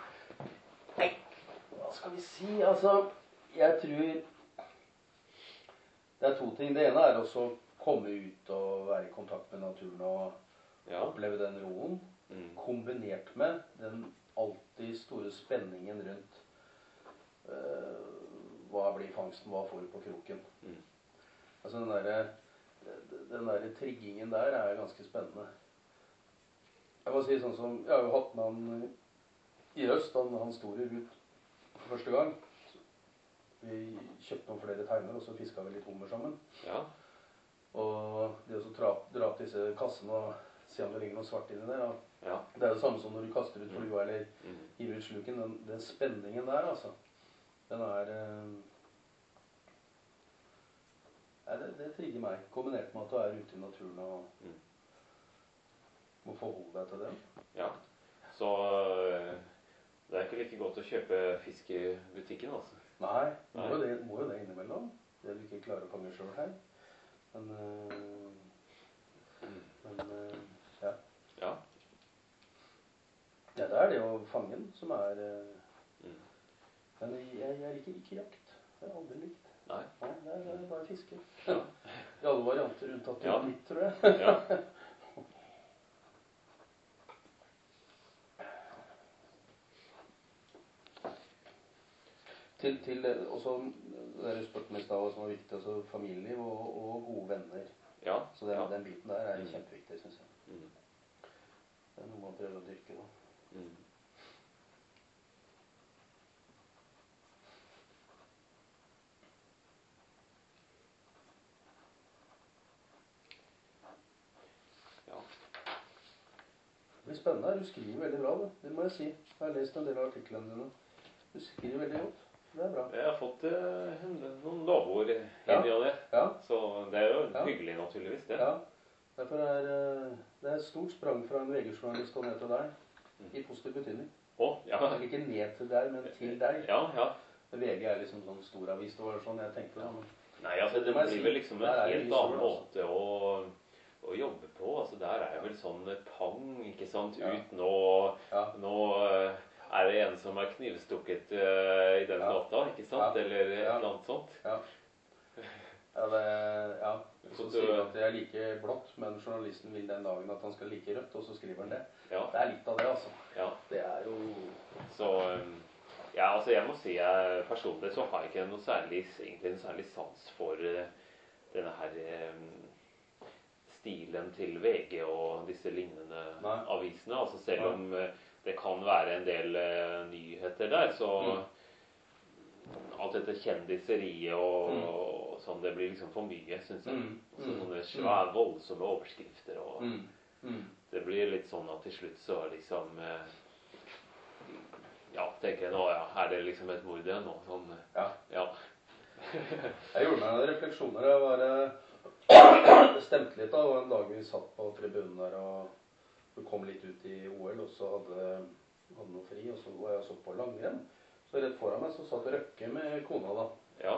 Hva skal vi si? Altså, jeg tror det er to ting. Det ene er også å komme ut og være i kontakt med naturen og Ja. oppleve den roen. Mm. Kombinert med den alltid store spenningen rundt eh, hva blir fangsten, hva får du på kroken. Mm. Altså den derre den der triggingen der er ganske spennende. Jeg må si sånn som Jeg har jo hatt med han i høst. Han, han sto i rut for første gang. Vi kjøpte noen flere teiner, og så fiska vi litt hummer sammen. Ja. Og det å så dra, dra opp disse kassene og se om det ligger noe svart inni der. Og Ja. det er det samme som når du kaster ut flua eller Mm. hiver ut sluken. Den, den spenningen der, altså. Den er eh, ja, det, det trigger meg. Kombinert med at du er ute i naturen og Mm. må forholde deg til den. Ja. Så øh, det er ikke like godt å kjøpe fisk i butikken, altså. Nei, må Nei. jo det, må jo det innimellom. Det du ikke klarer å fange sjøl her. Men, øh, men øh, ja. Ja. Ja, det er det å fange den som er øh, Mm. Men jeg, jeg liker ikke jakt. Det har jeg aldri likt. Nei. Nei, det er, det er bare fiske. Ja. I alle varianter unntatt Ja. mitt, tror jeg. Ja. Til, til eh, også det du spurte meg i stad, som var viktig, altså familieliv og, og gode venner. Ja. Så den, Ja. den biten der er Mm. kjempeviktig, syns jeg. Mm. Det er noe man prøver å dyrke da. Mm. Ja. Det blir spennende. Du skriver veldig bra, det. Det må jeg si. Jeg har lest en del av artiklene dine. Du skriver veldig godt. Det er bra. Jeg har fått eh, en- noen lovord inn Ja. i det. Ja, Så det er jo Ja. hyggelig, naturligvis, det. ja. Derfor er eh, det er et stort sprang fra en V G-journalist og ned til deg. Mm. I positiv betydning. Å, ja. Ikke ned til deg, men til deg. Ja, ja. V G er liksom sånn storavis. Det var sånn jeg tenkte. Da. men- Nei, altså, det må jeg blir si. vel liksom en Der er det helt mye annen sol, altså. måte å, å jobbe på. Altså, der er vel sånn pang, ikke sant? Ja. Ut nå, Ja. nå eh, er det en som er knivstukket eh, i den Ja. gata, ikke sant? Ja. Eller et Ja. eller annet sånt. Ja. Ja, det, ja. Så Så du- sier han at jeg liker blått, men journalisten vil den dagen at han skal like rødt, og så skriver han det. Ja, Det er litt av det, altså. ja. Det er jo Så eh, Ja, altså jeg må si jeg personlig så har jeg ikke noe særlig, egentlig en særlig sans for uh, denne her um, stilen til V G og disse lignende Nei. avisene. Altså selv om uh, det kan være en del uh, nyheter der, så mm. alt dette kjendiseriet og, mm. og sånn, det blir liksom for mye, synes jeg. Mm. Så sånne svære, voldsomme overskrifter og mm. Mm. det blir litt sånn at til slutt så liksom uh, ja, tenker jeg nå, ja, er det liksom et mord igjen nå? Sånn, ja. ja. Jeg gjorde meg noen refleksjoner. Jeg var, det stemte litt da, og en dag vi satt på tribunen der, og vi kom litt ut i O L, og så hadde, hadde noe fri, og så var jeg så på langrenn. Så rett foran meg så satt Røkke med kona da. Ja.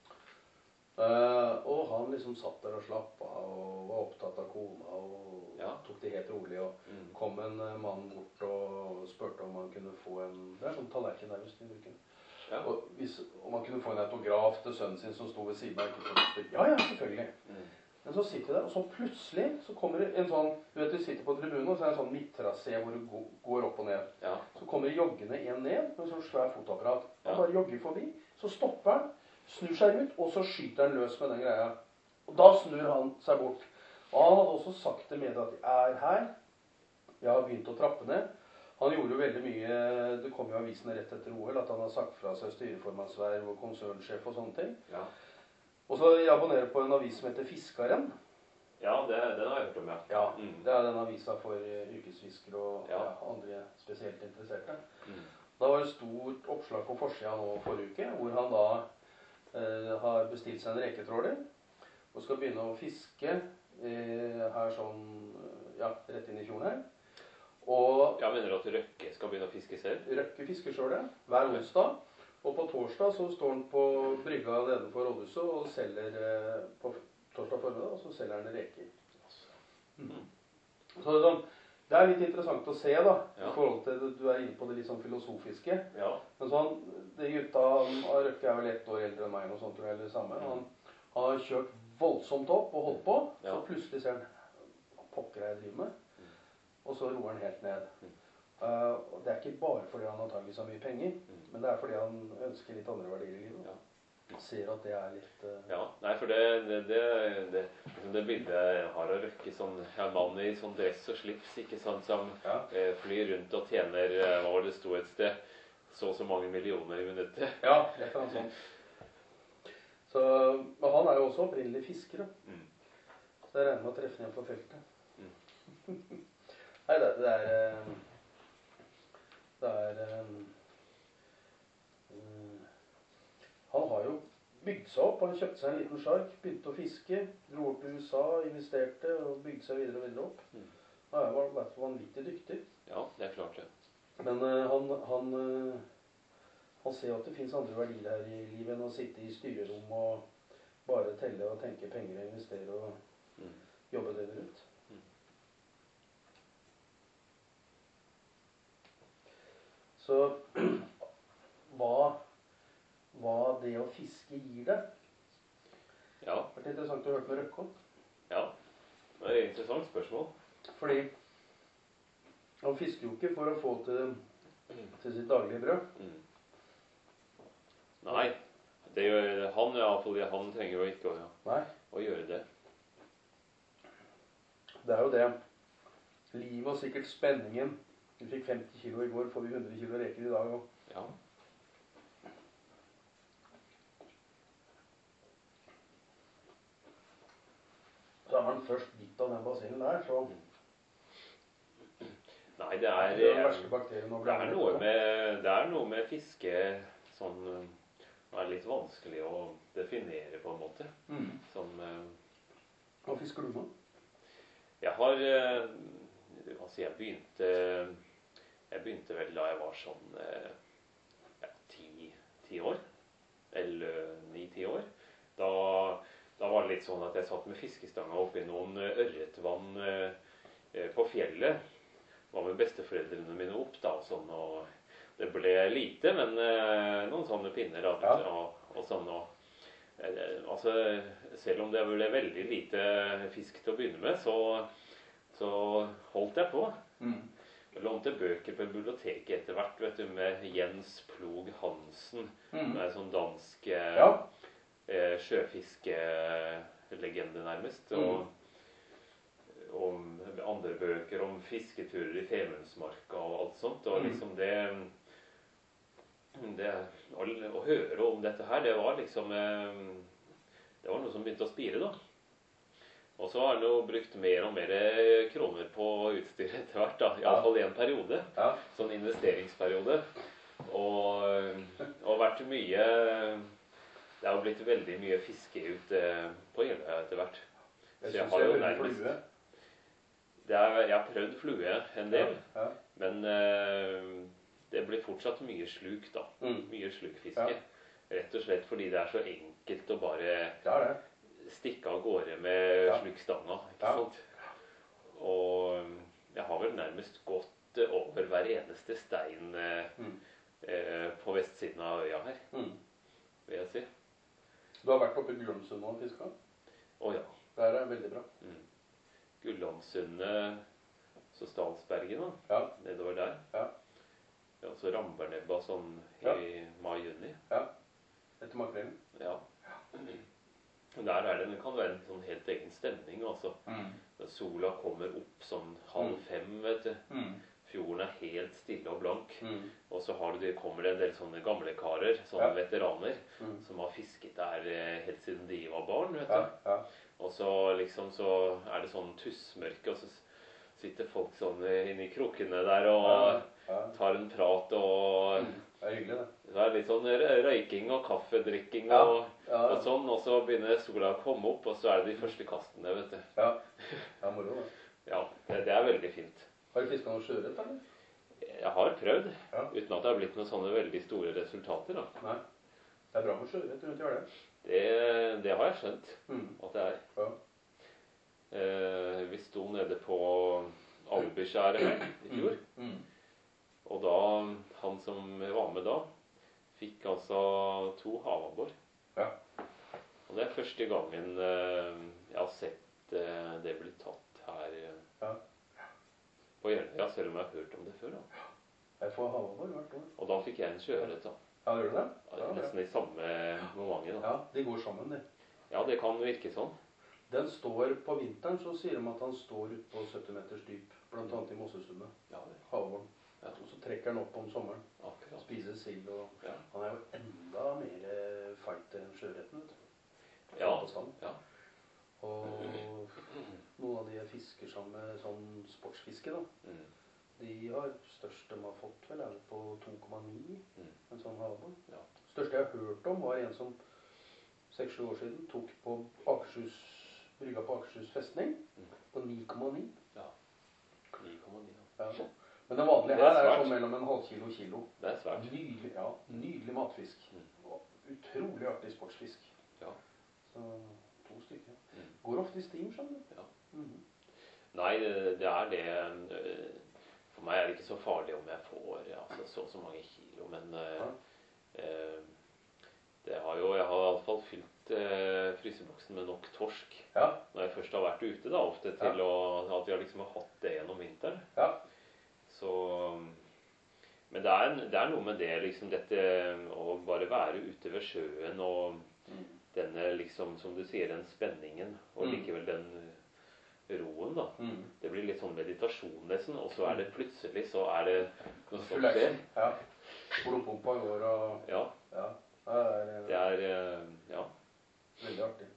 Uh, og han liksom satt der og slapp av, og var opptatt av kona, og ja. tok det helt rolig, og mm. kom en uh, mann bort og spurte om han kunne få en, det er sånn tallerken der hvis du bruker. Ja. Og hvis, om han kunne få en autograf til sønnen sin som stod ved siden av, ikke ja, ja, selvfølgelig. Mm. Men så sitter det der, og så plutselig så kommer det en sånn, du vet du sitter på tribunen, og så er det en sånn midttrasé hvor du går opp og ned. Ja. Så kommer det joggende en ned med en sånn svær fotoapparat. Han ja. bare jogger forbi, så stopper han, snur seg ut, og så skyter han løs med den greia. Og da snur han seg bort. Og han hadde også sagt til media at jeg er her, jeg har begynt å trappe ned. Han gjorde jo veldig mye, det kom jo avisene rett etter O L, at han har sagt fra seg styreformannsverv og konsernsjef og sånne ting. Ja. Og så jeg abonnerer på en avis som heter Fiskaren. Ja, det, den har jeg hørt om, ja. Ja, mm. det er den avisa for yrkesfiskere og ja. Ja, andre spesielt interesserte. Mm. Da var det stort oppslag på forsida nå forrige uke, hvor han da Uh, har bestilt seg en reketråler og skal begynne å fiske uh, her sånn, uh, ja, rett inn i fjorden her. Og ja, mener du at Røkke skal begynne å fiske selv? Røkke fisker selv det, hver onsdag. Og på torsdag så står han på brygga nedenfor rådhuset og selger uh, på torsdag formiddag, og så selger han reker. Mm. Så det er sånn, det er litt interessant å se da, ja. I forhold til det, du er inne på det litt sånn filosofiske. Ja. Men sånn, det gutta, han Røkke er vel ett år eldre enn meg, og sånt tror jeg, eller det samme. Han, han har kjørt voldsomt opp og holdt på, ja. Så plutselig ser han, hva pokker jeg driver med? Mm. Og så roer han helt ned. Mm. Uh, og det er ikke bare fordi han antageligvis har mye penger, mm. men det er fordi han ønsker litt andre verdier i livet. Ja. Ser at det er litt uh... ja, nei, for det det, det, det, liksom det bildet jeg har av Røkke sånn, ja, mann i sånn dress og slips, ikke sant, som ja. eh, flyr rundt og tjener, eh, hva var det stod et sted, så så mange millioner i minuttet. Ja, det kan han sånn. Så, men han er jo også opprinnelig fisker, mm. så jeg regner med å treffe ham på feltet. Mm. Nei, det, det er det er um, han har jo bygd seg opp, han kjøpte seg en liten sjark, begynte å fiske, dro opp til U S A, investerte og bygde seg videre og videre opp. Mm. Han har vært vanvittig dyktig. Ja, det er klart det. Men uh, han, han, uh, han ser at det finnes andre verdier her i livet enn å sitte i styrerom og bare telle og tenke penger og investere og mm. jobbe det rundt. Mm. Så hva hva det å fiske gir det. Ja. Det er interessant å høre med Røkke. Ja, det er et interessant spørsmål. Fordi han fisker jo ikke for å få til, til sitt daglige brød. Mm. Nei, det gjør han i hvert fall. Han trenger jo ikke å, å gjøre det. Det er jo det. Livet og sikkert spenningen. Vi fikk femti kilo i går, får vi hundre kilo reker i dag også. Ja. Så er man først gitt av den bassengen der, så... Nei, det er... Det er, det er, noe, med, det er noe med fiske som er litt vanskelig å definere på en måte. Mm. Som... Hva fisker du med? Jeg har... Altså, jeg begynte... Jeg begynte vel da jeg var sånn... Ja, ti, ti år. Eller ni-ti år. Da... Da var det litt sånn at jeg satt med fiskestanga oppe i noen ørretvann eh, på fjellet. Var med besteforeldrene mine opp da, og sånn, og det ble lite, men eh, noen sånne pinner da, ja. og, og sånn, og, eh, altså, selv om det ble veldig lite fisk til å begynne med, så, så holdt jeg på. Mm. Jeg lånte bøker på biblioteket etter hvert, vet du, med Jens Plog Hansen. Mm. Som er en sånn dansk eh, Ja. eh, sjøfiskelegende nærmest. Mm. Og om andre bøker om fisketurer i Femundsmarka og alt sånt. Og Mm. liksom det, det å, å høre om dette her, det var liksom eh, det var noe som begynte å spire da. Og så har han jo brukt mer og mer kroner på utstyr etter hvert da. I Ja. alle fall i en periode. Ja. Sånn investeringsperiode. Og, og vært mye det har jo blitt veldig mye fiske ute på Jeløya etter hvert. Jeg Så jeg synes har jeg jo hører nærmest flue. det er, Jeg har prøvd flue en del, Ja. Ja. men eh, det blir fortsatt mye sluk da. Mm. Mye slukfiske. Ja. Rett og slett fordi det er så enkelt å bare Det er det. stikke av gårde med Ja. slukstanga, ikke Ja. sant? Og jeg har vel nærmest gått eh, over hver eneste stein eh, Mm. eh, på vestsiden av øya her, Mm. vil jeg si. Du har vært oppe i Glømsund og fiska? Å ja. Der er det veldig bra. Mm. Gullandsundet, så Stalsbergen da, Ja. nedover der. Ja. Ja, så Rambernebba sånn i Ja. mai-juni. Ja. Etter makrellen? Ja. Der er det, det kan være en sånn helt egen stemning, altså. Mm. Når sola kommer opp sånn halv Mm. fem, vet du. Mm. Fjorden er helt stille og blank. Mm. Og så har du, det kommer det en del sånne gamle karer, sånne Ja. veteraner, Mm. som har fisket der eh, helt siden de var barn, vet du. Ja. Ja. Og så liksom så er det sånn tussmørke, og så s- sitter folk sånn inne i krokene der og Ja. Ja. tar en prat, og Mm. Det er hyggelig, det. så er det litt sånn rø- røyking og kaffedrikking Ja. og, Ja. og sånn, og så begynner sola å komme opp, og så er det de første kastene, vet du. Ja. Ja, moro, det. Ja, det, det er veldig fint. Har du fiska noe sjøørret, eller? Jeg har prøvd, Ja. uten at det har blitt noen sånne veldig store resultater da. Nei. Det er bra med sjøørret rundt hjørnet. Det, det har jeg skjønt Mm. at det er. Ja. Eh, vi sto nede på Albyskjæret her i fjor, Mm. Mm. og da, han som var med da, fikk altså to havabbor. Ja. Og det er første gangen eh, jeg har sett eh, det bli tatt her eh, Ja. på Jeløya, selv om jeg har hørt om det før da. Jeg får havabbor hvert år. Og da fikk jeg en sjøørret da. Ja, gjør du det? Ja, Ja, bra. nesten i samme momentet da. Ja, de går sammen, de. Ja, det kan virke sånn. Den står på vinteren, så sier de at han står ute på sytti meters dyp, blant annet i Mossesundet. Ja, det, Havabboren. ja, Og så trekker han opp om sommeren. akkurat. Spiser sild, og Ja. han er jo enda mer fighter enn sjøørreten, vet du. Ja, På stand. ja. Og noen av de jeg fisker sammen med sånn sportsfiske, da. Mm. De har størst de har fått, vel, er vel på to komma ni, Mm. en sånn havabbor. Ja. Største jeg har hørt om, var en som seks-sju år siden tok på Akershus, brygga på Akershus festning, Mm. på ni komma ni. Ja. ni komma ni, ja. Ja. Men den vanlige Det er her er svært. sånn mellom en halvkilo og kilo. Det er svært. Nydelig, ja, nydelig matfisk. Mm. Og utrolig artig sportsfisk. Ja. Så to stykker. Mm. Går ofte i stim, skjønner du. Ja. Mhm. Nei, det, det er det. eh, For meg er det ikke så farlig om jeg får altså, så og så mange kilo, men eh, eh, det har jo, jeg har i alle fall fylt eh, fryseboksen med nok torsk Ja, når jeg først har vært ute, da, ofte til Ja. å, at vi har liksom hatt det gjennom vinteren. ja. Så, men det er, det er noe med det, liksom dette å bare være ute ved sjøen og Mm. denne, liksom, som du sier, den spenningen, og Mm. likevel den roen, da. Mm. Det blir litt sånn meditasjon nesten, og så er det plutselig så er det noe som Full skjer. action. Ja. Blodpumpa går og Ja, Ja. Det er, det er eh, ja. veldig artig.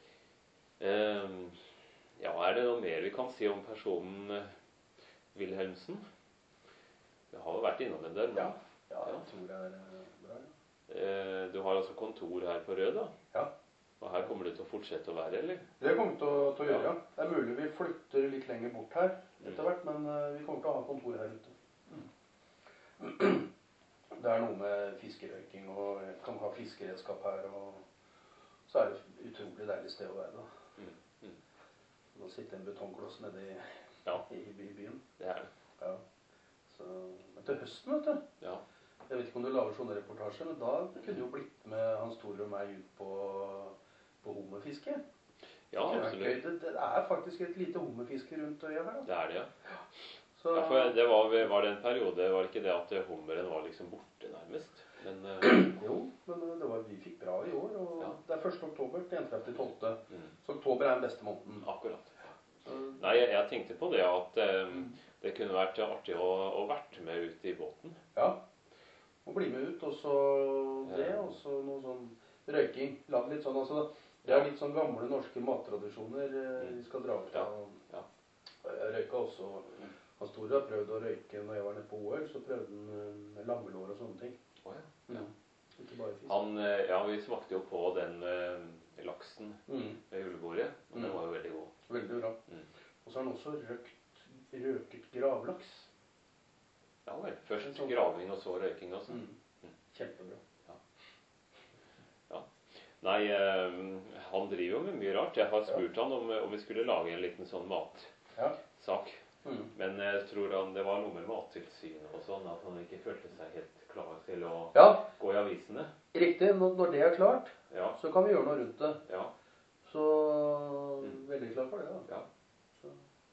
Eh, ja, er det noe mer vi kan si om personen eh, Wilhelmsen? Vi har jo vært innom en del. Ja. men, Ja, jeg Ja. tror det er eh, bra. Ja. Eh, du har altså kontor her på Rød, da? Ja. Og her kommer du til å fortsette å være, eller? Det kommer vi til å, til å gjøre, Ja. ja. Det er mulig vi flytter litt lenger bort her etter hvert, men eh, vi kommer til å ha kontor her ute. Det er noe med fiskerøyking, og jeg kan ha fiskeredskap her, og så er det et utrolig deilig sted å være da. Mm. Mm. Å sitte i en betongkloss nede i, Ja, i, i byen. det er det. Ja. Så, men til høsten, vet du. Ja. Jeg vet ikke om du lager sånne reportasjer, men da kunne du jo blitt med Hans Tore og meg ut på, på hummerfiske. Ja, Det er gøy. absolutt. Det, det er faktisk et lite hummerfiske rundt øya her. Da. Det er det, ja. Så, Ja, for det var, var det en periode, var det ikke det at hummeren var liksom borte nærmest? Men, uh, jo, men det var, vi fikk bra i år, og ja. Det er første oktober til enogtredivte tolvte Mm. Så oktober er den beste måneden. Akkurat. Så, Nei, jeg, jeg tenkte på det at um, det kunne vært artig å, å vært med ut i båten. Ja, og bli med ut, og så det, og så noe sånn røyking. Lag litt sånn, altså, det er litt sånn gamle norske mattradisjoner eh, vi skal dra ut av. Ja. Jeg røyka også. Han Store har prøvd å røyke når jeg var nede på O L, så prøvde han uh, lammelår og sånne ting. Oh, ja. Ja. Ikke bare fisk. Han, ja, vi smakte jo på den uh, laksen Mm. ved julebordet, og Mm. den var jo veldig god. Veldig bra. Mm. Og så har han også røkt, røket gravlaks. Ja vel. Først Sånn. graving og så røyking også. Mm. Kjempebra. Nei, uh, han driver jo med mye rart. Jeg har spurt ja. han om, om vi skulle lage en liten sånn matsak. Ja. Mm. Men jeg tror han, det var noe med Mattilsynet og sånn, at han ikke følte seg helt klar til å ja. gå i avisene. Riktig. Når det er klart, ja. så kan vi gjøre noe rundt det. Ja. Så mm. veldig klar for det, da. Ja. Så.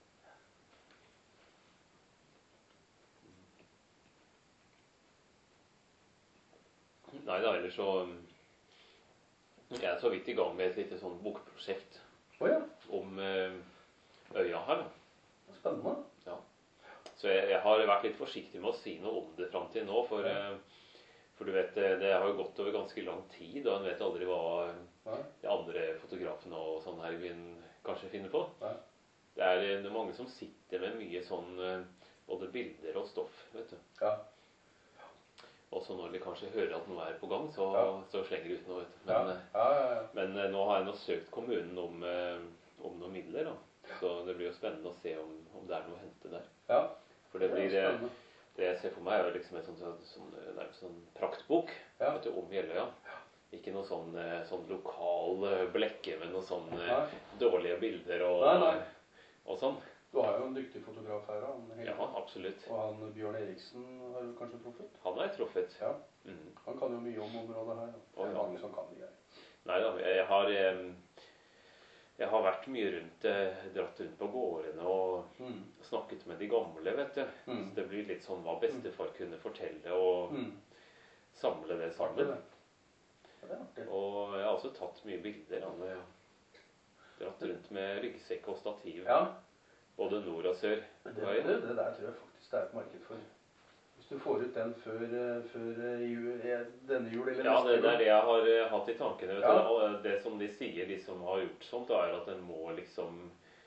Nei da, ellers så jeg er så vidt i gang med et lite sånn bokprosjekt oh, ja. om uh, øya her. Spennende. Ja. Så jeg, jeg har vært litt forsiktig med å si noe om det fram til nå, for, ja. uh, for du vet, det har jo gått over ganske lang tid, og en vet aldri hva ja. de andre fotografene og sånn her vil kanskje finne på. Ja. Det er, det er mange som sitter med mye sånn, uh, både bilder og stoff, vet du. Ja. Og så når de kanskje hører at noe er på gang, så, ja. så slenger de ut noe. Vet du. Men, ja. Ja, ja, ja. men nå har jeg nå søkt kommunen om, om noen midler, da. Så det blir jo spennende å se om, om det er noe å hente der. Ja. For det blir, det, det jeg ser for meg er jo liksom en sånn, sånn, sånn, sånn praktbok ja. vet du, om Jeløya. Ikke noe sånn, sånn lokal blekke med noen sånn nei. dårlige bilder og, nei, nei. og sånn. Du har jo en dyktig fotograf her, han ja, absolutt. Og han Bjørn Eriksen har du kanskje truffet? Han er truffet. Ja. Mm. Han kan jo mye om området her. Da. Det er oh, mange som kan det her. Nei da, jeg har, jeg har vært mye rundt, dratt rundt på gårdene og mm. snakket med de gamle, vet du. Mm. Så det blir litt sånn hva bestefar kunne fortelle og mm. samle det sammen. Det er artig. Og jeg har også tatt mye bilder. Han har dratt rundt med ryggsekk og stativ. Ja. Både nord og sør. Det, det, det, det der tror jeg faktisk det er et marked for. Hvis du får ut den før, før jul, denne jul eller ja, neste jul. Ja, det er det jeg har hatt i tankene. Vet ja. du. Og det som de sier, de som har gjort sånt, er at en må liksom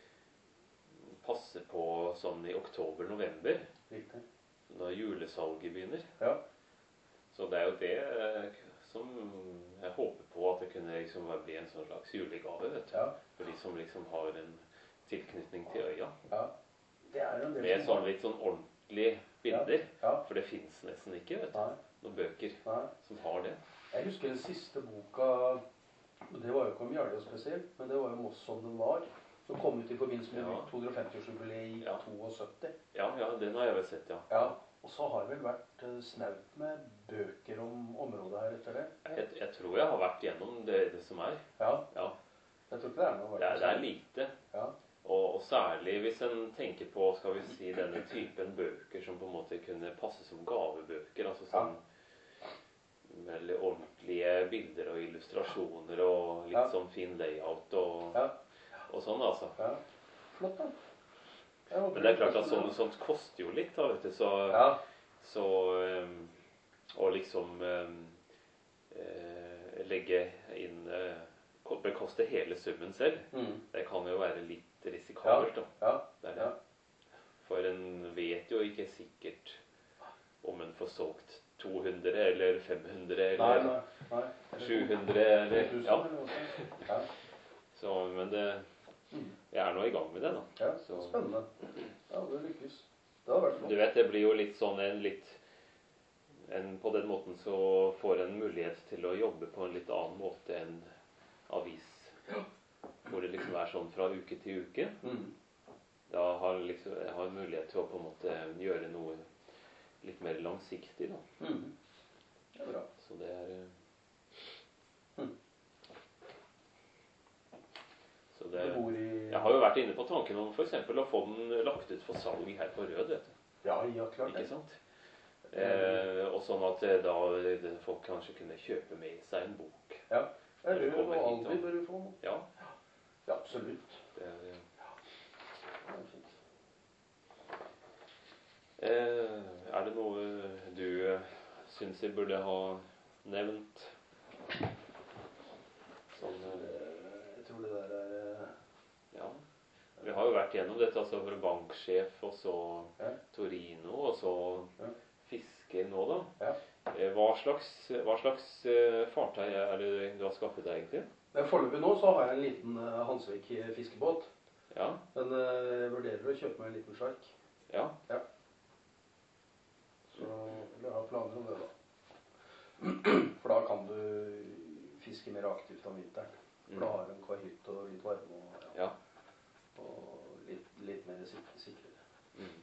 passe på sånn i oktober-november. Riktig. Når julesalget begynner. Ja. Så det er jo det som jeg håper på at det kunne liksom bli en sånn slags julegave, vet du. Ja. For de som liksom har en tilknytning til øya. Ja. Det er jo en del med sånn litt sånn ordentlige bilder. Ja. Ja. For det finnes nesten ikke, vet du. Nei. Noen bøker Nei. som har det. Jeg husker den siste boka, det var jo ikke om Jeløya spesielt, men det var jo Moss som den var, som kom ut i forbindelse med ja. to hundre og femti-årsjubileet i ja. syttito. Ja, ja, den har jeg vel sett, ja. Ja. Og så har det vel vært uh, snaut med bøker om området her etter det. Jeg, jeg tror jeg har vært gjennom det, det som er. Ja. ja. Jeg tror ikke det er noe. Det er, det er lite. Ja. Og, og særlig hvis en tenker på, skal vi si, denne typen bøker som på en måte kunne passe som gavebøker, altså sånn ja. veldig ordentlige bilder og illustrasjoner og litt ja. sånn fin layout og, ja. og sånn, altså. Ja. Flott da. Men det er klart at sånt, sånt koster jo litt, da, vet du, så, ja. så um, og liksom um, uh, legge inn uh, bekoste hele summen selv, mm. det kan jo være litt risikabelt, da. Ja. Det er det. Ja. For en vet jo ikke sikkert om en får solgt to hundre eller fem hundre eller nei, nei, nei. sju hundre eller ja. ja. Så, men det jeg er nå i gang med det, da. Ja, så spennende. Ja, det lykkes. Det har vært flott. Du vet, det blir jo litt sånn en litt en, på den måten så får en mulighet til å jobbe på en litt annen måte enn avis. Ja. Hvor det liksom er sånn fra uke til uke. Mm. Da har liksom, jeg har mulighet til å på en måte gjøre noe litt mer langsiktig, da. Mm. Det er bra. Så det er... Mm. Så det, du bor i... Jeg Jeg har jo vært inne på tanken om for eksempel å få den lagt ut for salg her på Rød, vet du. Ja, ja, klart det. Ikke sant? Eh, og sånn at eh, da eh, folk kanskje kunne kjøpe med seg en bok. Ja, det Når er du Rød kommer og hit, Alvi da. bør du få nå. Ja, Ja, absolutt. det er, Det er fint. eh, er det noe du eh, synes jeg burde ha nevnt? Sånn, eh, Eh, Jeg tror det der er eh, ja. Vi har jo vært gjennom dette, altså for banksjef, og så Ja. Torino, og så Ja. fisker nå da. Ja. Eh, Hva slags, hva slags eh, fartøy er det du har skaffet deg egentlig? Men foreløpig nå så har jeg en liten eh, Hansvik fiskebåt. Ja, Men eh, jeg vurderer å kjøpe meg en liten sjark. ja, Så jeg har planer om det da. For da kan du fiske mer aktivt om vinteren. For da mm, har du en hver hytte og litt varme og, ja, ja. og litt, litt mer sik sikrere. Mm.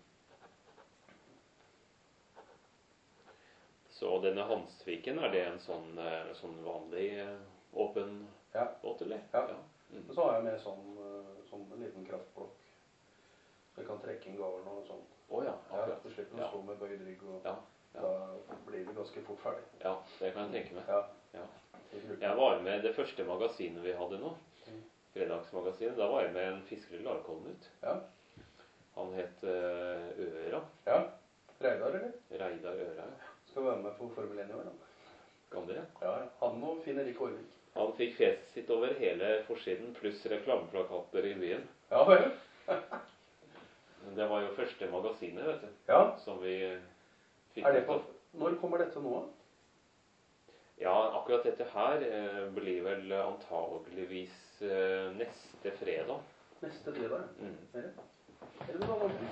Så denne Hansviken, er det en sånn, eh, sånn vanlig eh, åpen Ja. båt, eller? Ja. Mm. Men så har jeg med sånn, eh, sånn en liten kraftblokk. Så jeg kan trekke inn garn og sånn. Å ja, Ja, akkurat. du slipper å Ja. stå med bøyd rygg, og Ja, ja. da blir vi ganske fort ferdig. Ja, det kan jeg tenke meg. Ja. Ja. Vi bruker- Jeg var med det første magasinet vi hadde nå, Mm. fredagsmagasinet. Da var jeg med en fisker i Larkollen. Ja. Han het eh, Øra. Ja. Reidar, eller? Reidar Øra, ja. Skal være med på Formel én i år, da. Kan dere? Ja, ja. Han og Finn Erik Aarvik. Han fikk fjeset sitt over hele forsiden, pluss reklameplakater i byen. Ja, vel. Men det var jo første magasinet, vet du, Ja. som vi fikk. Er det på, ut av. når kommer dette nå, da? Ja, akkurat dette her eh, blir vel antageligvis eh, neste fredag. Neste fredag, ja. Mm. Eller? Eller hva var det?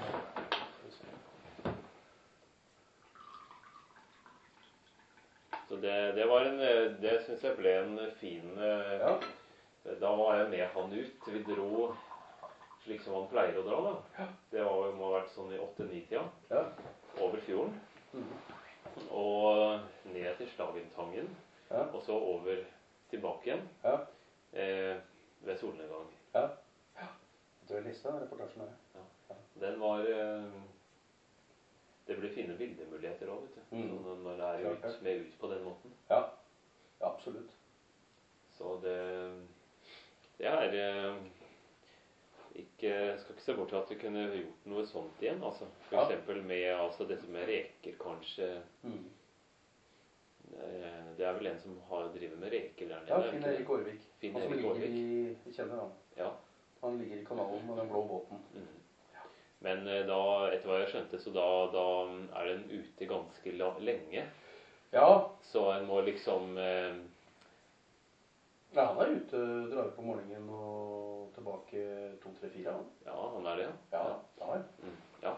Så det, det var en eh, Det syns jeg ble en fin eh, Ja. Da var jeg med han ut. Vi dro slik som han pleier å dra, da. Ja. Det var, må ha vært sånn i åtte-ni-tida. Ja. Over fjorden. Mhm. Og ned til Slagentangen. Ja. Og så over tilbake igjen Ja. eh, ved solnedgang. Ja. Du har lest den reportasjen her. Den var eh, Det blir fine bildemuligheter òg, vet du. Mm. Sånn når det er Klart ut, det. med ut på den måten. Ja. Ja, absolutt. Så det Det er eh, ikke Skal ikke se bort til at vi kunne gjort noe sånt igjen. altså. For Ja. eksempel med altså, dette med reker, kanskje. Mm. Eh, Det er vel en som har driver med reker der nede? Ja, er det Finn ikke det? Erik Aarvik. Finn Han som Erik ligger Aarvik. i Vi kjenner han. Ja. Han ligger i kanalen med den blå båten. Mm. Men eh, da, etter hva jeg skjønte, så da, da er den ute ganske la lenge. Ja. Så en må liksom eh, Ja, han er ute, drar på morgenen og tilbake to, tre, fire. Han. Ja, han er det, ja. Ja, ja. Mm, ja.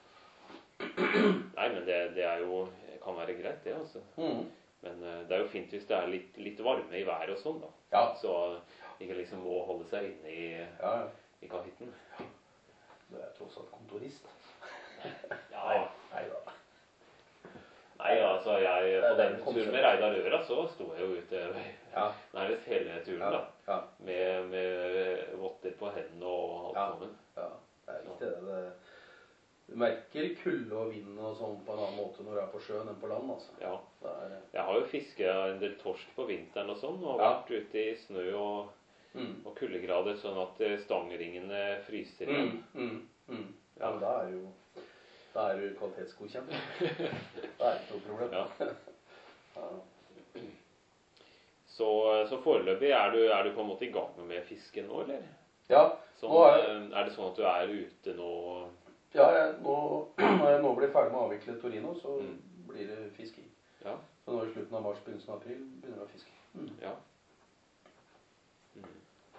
Nei, men det, det er jo kan være greit, det, altså. Mm. Men eh, det er jo fint hvis det er litt, litt varme i været og sånn, da. Ja. Så ikke liksom må holde seg inne i, Ja, ja. i kahytten. Du er tross alt kontorist. Ja. Nei da. Nei, altså, jeg, på den turen med Reidar Øra så sto jeg jo ute Ja. nærmest hele turen, Ja. da. Ja. Med, med votter på hendene og alt Ja. sammen. Ja, det er viktig det. det. Du merker kulde og vind og sånn på en annen måte når du er på sjøen enn på land, altså. Ja. Det er, Jeg har jo fisket en del torsk på vinteren og sånn, og Ja. vært ute i snø og, mm. og kuldegrader, sånn at eh, stangringene fryser igjen. Mm, mm, mm. Ja, Ja. men da er jo da er du kvalitetsgodkjent. Da er det ikke noe problem. Ja. Ja. Så, så foreløpig er du, er du på en måte i gang med fisken nå, eller? Ja, Sånn, nå er, eh, er det sånn at du er ute nå? ja jeg, nå, når jeg nå blir ferdig med å avvikle Torino, så Mm. blir det fiske i. Ja. Så nå i slutten av mars, begynnelsen av april, begynner det å fiske. Mm. Ja. Mm.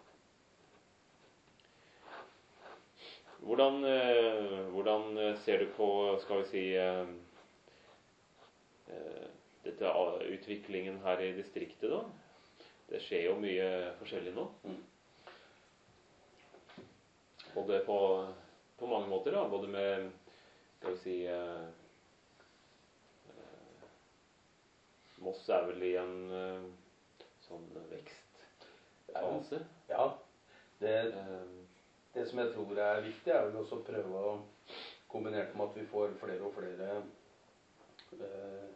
Hvordan, eh, hvordan ser du på, skal vi si, eh, eh, dette a- utviklingen her i distriktet da? Det skjer jo mye forskjellig nå. Mm. Både på, på mange måter da, både med, skal vi si, eh, eh, Moss er vel i en eh, sånn vekstfase. Ja, det, Eh, det det som jeg tror er viktig, er vel også å prøve å kombinert med at vi får flere og flere eh,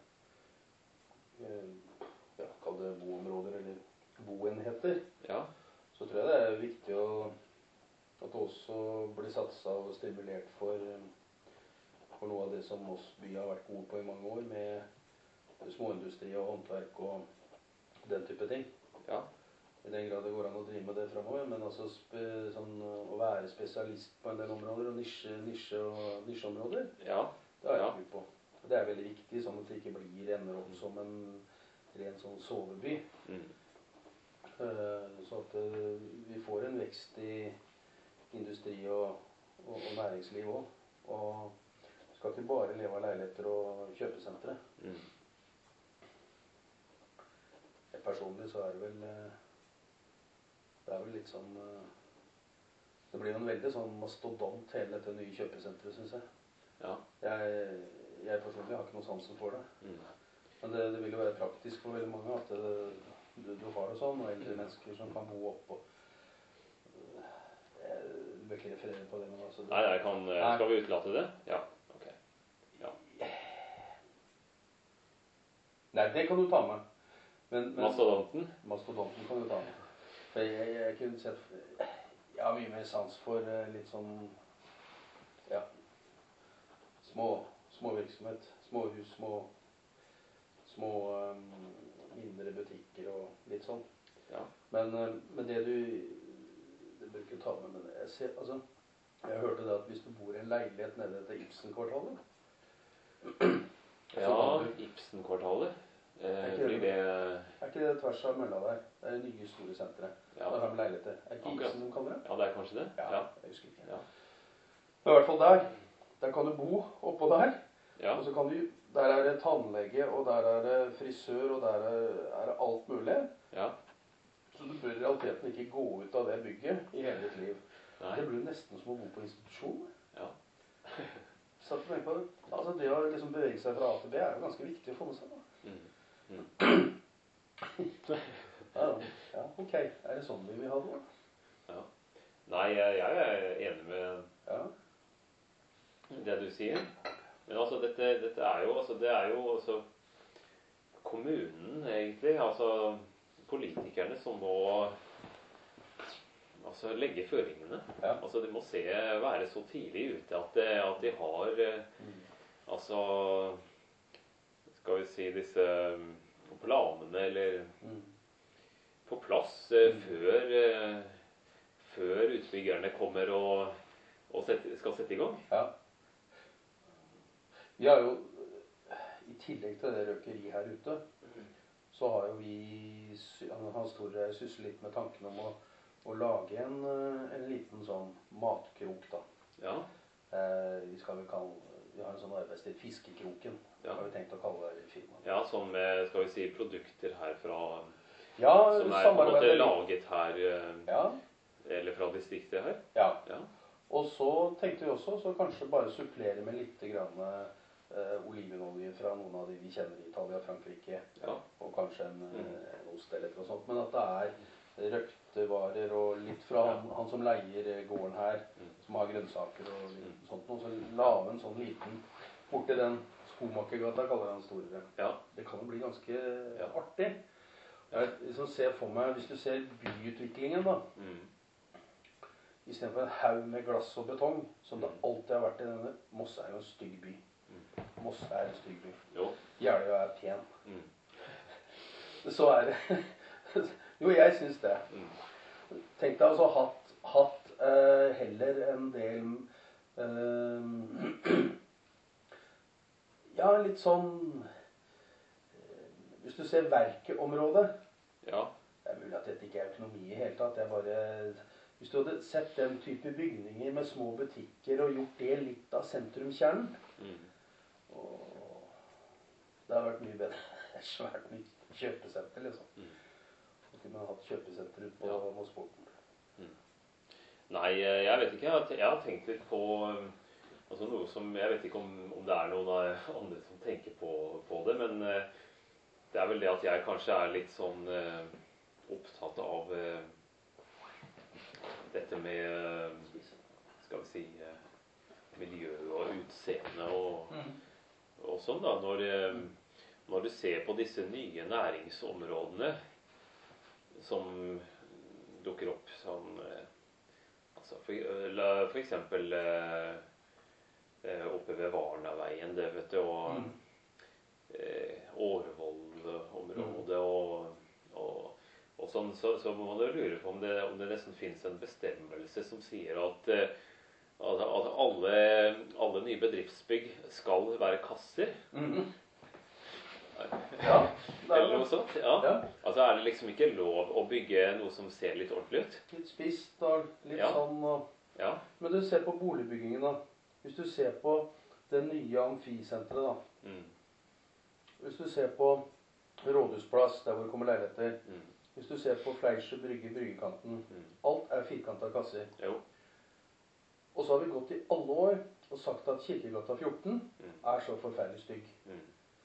eh, ja, kall det boområder eller boenheter, Ja. så tror jeg det er viktig å, at det også blir satset og stimulert for, for noe av det som Moss by har vært gode på i mange år, med småindustri og håndverk og den type ting. Ja. I den grad det går an å drive med det fremover, men altså spe, sånn, å være spesialist på en del områder og nisje, nisje og nisjeområder, Ja. det har jeg Ja. tro på. Det er veldig viktig, sånn at det ikke blir ender opp som en ren sånn soveby. Mm. Uh, så at uh, vi får en vekst i industri og, og, og næringsliv også. Og vi skal ikke bare leve av leiligheter og kjøpesentre. Mm. Personlig så er det vel uh, det er vel litt sånn uh, det blir jo en veldig sånn mastodont hele dette nye kjøpesentret, synes jeg. Ja. Jeg, jeg personlig har ikke noe sansen for det. Mm. Men det, det vil jo være praktisk for veldig mange at det, du, du har det sånn, og eldre mennesker som kan bo oppå. Jeg vil ikke referere på det, men altså... Det, Nei, jeg kan, skal vi utlate det? Ja, ok. Ja. Nei, det kan du ta med. Men, men, Mastodonten? Mastodonten kan du ta med. For jeg, jeg, jeg kunne sett... Jeg har mye mer sans for uh, litt sånn... Ja... Små, små virksomhet. Små hus, små... Små um, mindre butikker og litt sånn. Ja. Men, uh, men det du... Det bør ikke ta med, men jeg ser... Altså, jeg hørte det at hvis du bor i en leilighet nede etter Ibsen-kvartalet... Ja, Ibsen-kvartalet. Eh, blir det... Er ikke det tvers av mølla der? Det er nye store sentre. Ja. Der har de leiligheter. Er ikke Akkurat. Ibsen de kaller det? Ja, det er kanskje det. Ja, Ja. jeg husker ikke. Ja. Men i hvert fall der. Der kan du bo oppå der. Ja. Og så kan du... Der er det tannlege, og der er det frisør, og der er, er det alt mulig. Ja. Så du bør i realiteten ikke gå ut av det bygget i hele ditt liv. Nei. Det blir nesten som å bo på institusjon. Ja. Så at du tenker på det. Altså det å liksom bevege seg fra A til B er jo ganske viktig å få med seg. Da. Mm. Mm. Ja, ja, ok. Er det sånn vi vil ha det? Ja. Nei, jeg, jeg er enig med Ja. det du sier. Men altså, dette, dette er jo, altså, det er jo altså, kommunen egentlig, altså politikerne som må altså, legge føringene. Ja. Altså, de må se, være så tidlig ute at, det, at de har, Mm. altså, skal vi si disse planene, eller Mm. på plass eh, Mm. før, eh, før utbyggerne kommer og, og sette, skal sette i gang. Ja. Vi har jo, i tillegg til det røkeri her ute, så har jo vi, Hans Tore sysler litt med tanken om å, å lage en, en liten sånn matkrok da. Ja. Eh, vi skal vel kalle, vi har en sånn arbeidstid, fiskekroken, Ja. har vi tenkt å kalle det i firmaet. Ja, som med, skal vi si, produkter herfra, Ja, som er på en måte samarbeidet- laget her, eh, Ja, eller fra distriktet her. ja. Ja. Og så tenkte vi også, så kanskje bare supplere med litt grann eh, olivenolje fra noen av de vi kjenner i Italia og Frankrike, Ja. og kanskje en, Mm. en ost eller noe sånt, men at det er røkte varer og litt fra han, han som leier gården her, Mm. som har grønnsaker og litt sånt, og så lave en sånn liten, borti den Skomakergata kaller jeg den store. Ja. Det kan jo bli ganske Ja. artig. Jeg liksom ser for meg, hvis du ser byutviklingen da, Mm. i stedet for en haug med glass og betong, som det Mm. alltid har vært i denne, Moss er jo en stygg by. Mm. Moss er en stygg by. Jo. Jeløya er pen. Mm. Så er det... Jo, jeg synes det. Mm. Tenk deg altså hatt, hatt eh, heller en del... Eh, ja, litt sånn... eh, Hvis du ser verkeområdet, Ja. det er mulig at dette ikke er økonomi i hele tatt. Det er bare... Hvis du hadde sett den type bygninger med små butikker og gjort det litt av sentrumkjernen, Mm. og det har vært mye bedre. Et svært nytt kjøpesenter, liksom. Mm. Så kunne man hatt kjøpesenter ut på Ja. Mossporten. Mm. Nei, eh, jeg vet ikke. Jeg har, te- jeg har tenkt litt på um, altså noe som, jeg vet ikke om, om det er noen av andre som tenker på, på det, men eh, det er vel det at jeg kanskje er litt sånn eh, opptatt av eh, dette med eh, miljø og utseende og, Mm. og sånn da. Når, eh, når du ser på disse nye næringsområdene som dukker opp som eh, altså for, la- for eksempel eh, eh, oppe ved Varnaveien, det vet du, og Mm. eh, Årvoll-området og, og, og sånn, så, så må du lure på om det, om det nesten finnes en bestemmelse som sier at, eh, at, at alle, alle nye bedriftsbygg skal være kasser. Mhm. Ja, det er Eller noe jo sånt. Ja. ja, Altså er det liksom ikke lov å bygge noe som ser litt ordentlig ut? litt spist og litt Ja. sånn. Og... Ja. Men du ser på boligbyggingen, da. Hvis du ser på det nye amfisenteret, da. Mm. Hvis du ser på Rådhusplass, der hvor det kommer leiligheter. Mm. Hvis du ser på Fleischer brygge, bryggekanten. Mm. Alt er firkanta kasser. Jo. Og så har vi gått i alle år og sagt at Kirkegata fjorten Mm. er så forferdelig stygg. Mm.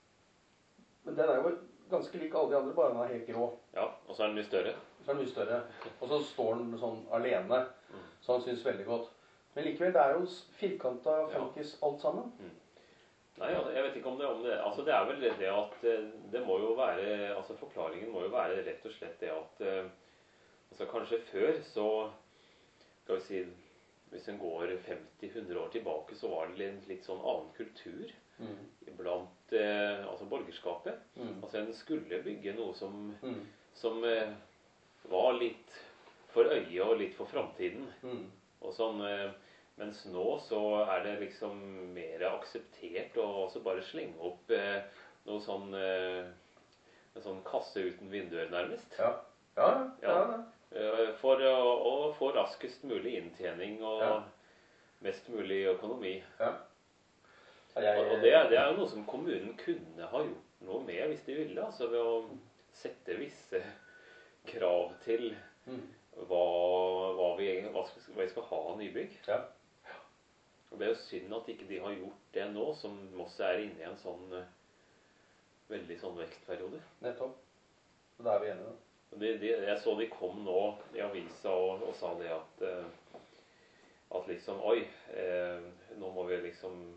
Men den er jo ganske lik alle de andre, bare den er helt grå. Ja, og så er den mye større. Så er den mye større. Og så står den sånn alene, Mm. så han synes veldig godt. Men likevel, det er jo firkanta funkis alt sammen. Nei, altså, jeg vet ikke om det, om det Altså, det er vel det at eh, det må jo være Altså, forklaringen må jo være rett og slett det at eh, altså, kanskje før så skal vi si hvis en går femti hundre år tilbake, så var det en litt sånn annen kultur Mm. blant eh, altså borgerskapet. Mm. Altså, en skulle bygge noe som, Mm. som eh, var litt for øyet og litt for framtiden. Mm. Og sånn, eh, mens nå så er det liksom mer akseptert å også bare slenge opp eh, noe sånn eh, en sånn kasse uten vinduer, nærmest. Ja. Ja, ja, ja. ja. Eh, For å, å få raskest mulig inntjening og Ja. mest mulig økonomi. ja. Jeg, Og, og det, er, det er jo noe som kommunen kunne ha gjort noe med hvis de ville. Altså ved å sette visse krav til mm. hva, hva, vi, hva, skal, hva vi skal ha av nybygg. Ja. Og det er jo synd at ikke de har gjort det nå, som Moss er inne i en sånn eh, veldig sånn vekstperiode. Nettopp. Så da er vi enige, da. Og De, de, jeg så de kom nå i avisa og, og sa det at eh, at liksom Oi, eh, nå må vi liksom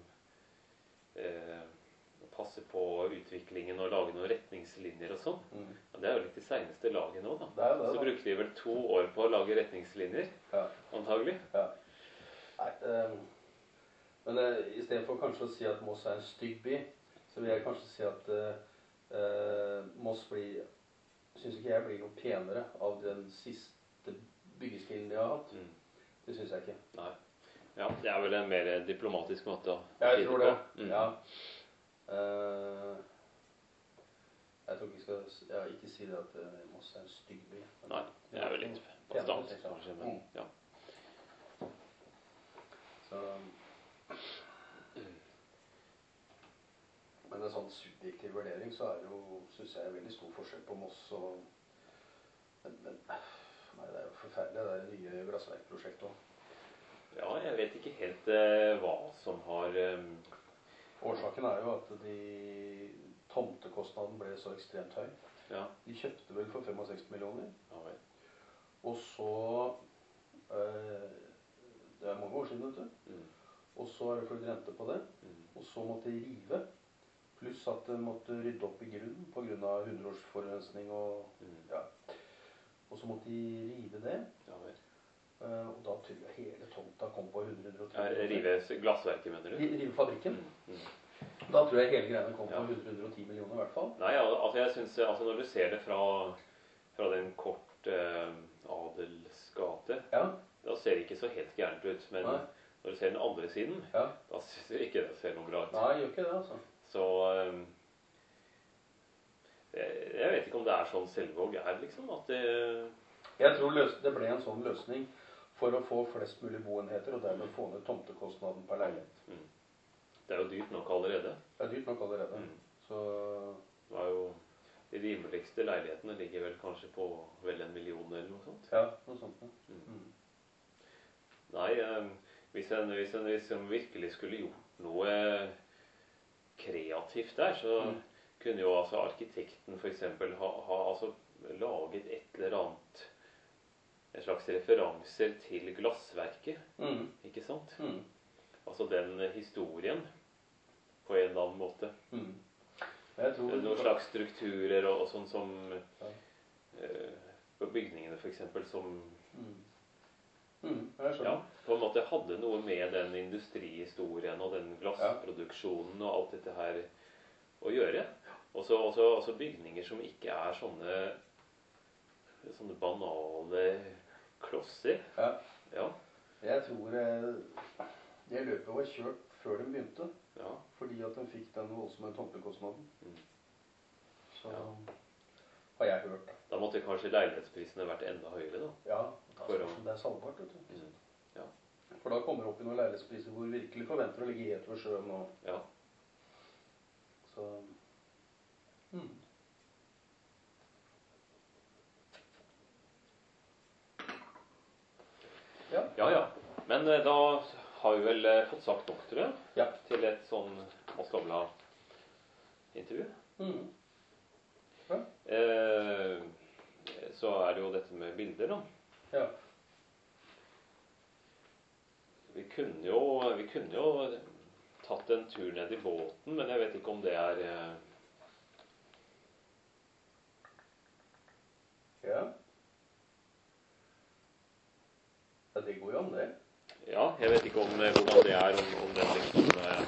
eh, passe på utviklingen og lage noen retningslinjer og sånn. Mm. Og det er jo litt i seneste laget nå, da. Det er jo det, Så da. brukte de vel to år på å lage retningslinjer, Ja. antagelig. Ja. Nei, eh, men eh, i stedet for kanskje å si at Moss er en stygg by, så vil jeg kanskje si at eh, eh, Moss blir, synes ikke jeg blir noe penere av den siste byggestilen de har hatt. Mm. Det synes jeg ikke. Nei. Ja, det er vel en mer diplomatisk måte å Jeg si tror på. det. Mm. Ja. Eh, jeg tror ikke vi skal s- ja, ikke si det at eh, Moss er en stygg by. men- Nei, det er jo litt Penere, bastant, tenker jeg. kanskje, men Mm. ja. Så, men en sånn subjektiv vurdering så er det jo, synes jeg, veldig stor forskjell på Moss og men, men nei, det er jo forferdelig, det er det nye glassverkprosjektet også. Ja, jeg vet ikke helt eh, hva som har eh, Årsaken er jo at de tomtekostnaden ble så ekstremt høy. Ja, De kjøpte vel for femogseksti millioner, ja vel. og så eh, det er mange år siden, vet du. Mm. Og så er det flyttet rente på det, Mm. og så måtte de rive. Pluss at de måtte rydde opp i grunnen på grunn av hundreårsforurensning og Mm. ja. Og så måtte de rive det. Ja vel. eh, Og da tror jeg hele tomta kom på hundre til hundre og ti Ja, millioner. rive glassverket, mener du? Ri- Rive fabrikken. Mm. Mm. Da tror jeg hele greiene kom på Ja. hundre til hundre og ti millioner i hvert fall. Nei, al- altså jeg synes, altså når du ser det fra, fra den kort eh, adelsgate, Ja, da ser det ikke så helt gærent ut. Men Nei. når du ser den andre siden, ja. da synes jeg ikke det ser noe bra ut. Nei, gjør ikke det, altså. Så eh, jeg jeg vet ikke om det er sånn Selvåg er, liksom. At det Jeg tror løs det ble en sånn løsning for å få flest mulig boenheter, og dermed få ned tomtekostnaden per leilighet. mm. Det er jo dyrt nok allerede. Det er dyrt nok allerede. Mm. Så Det er jo, de rimeligste leilighetene ligger vel kanskje på vel en million eller noe sånt. ja, noe sånt. Ja. Mm. Mm. Nei, eh, hvis, en, hvis, en, hvis en virkelig skulle gjort noe kreativt der, så Mm. kunne jo altså arkitekten for eksempel ha, ha altså laget et eller annet, en slags referanser til glassverket, Mm. ikke sant? Mm. altså den historien på en eller annen måte. Mm. Jeg tror... Noen slags strukturer og, og sånn som ja. eh, på bygningene for eksempel som mm. Mm, jeg skjønner. Ja, på en måte hadde noe med den industrihistorien og den glassproduksjonen og alt dette her å gjøre. Også, også, også bygninger som ikke er sånne, sånne banale klosser. Ja. Ja. Jeg tror jeg, det løpet var kjørt før de begynte, ja. fordi at de fikk den voldsomme tomtekostnaden. Mm. Så ja. har jeg hørt. Da måtte kanskje leilighetsprisene vært enda høyere da? Ja, for å... det er salgbart, vet du. Mm. Ja. For da kommer det opp i noen leilighetspriser hvor vi virkelig forventer å ligge helt ved sjøen og... Ja. Så... Hmm. Ja. Ja, ja. Men eh, da har vi vel eh, fått sagt nok, tror jeg, ja. til et sånn Moskva-intervju. Mm. Ja. Eh, så er det jo dette med bilder, da. Ja. Vi kunne jo, vi kunne jo tatt en tur ned i båten, men jeg vet ikke om det er... Eh... Ja. Ja, det går jo an det. Ja, jeg vet ikke om hvordan det er, om, om den liksom... Eh...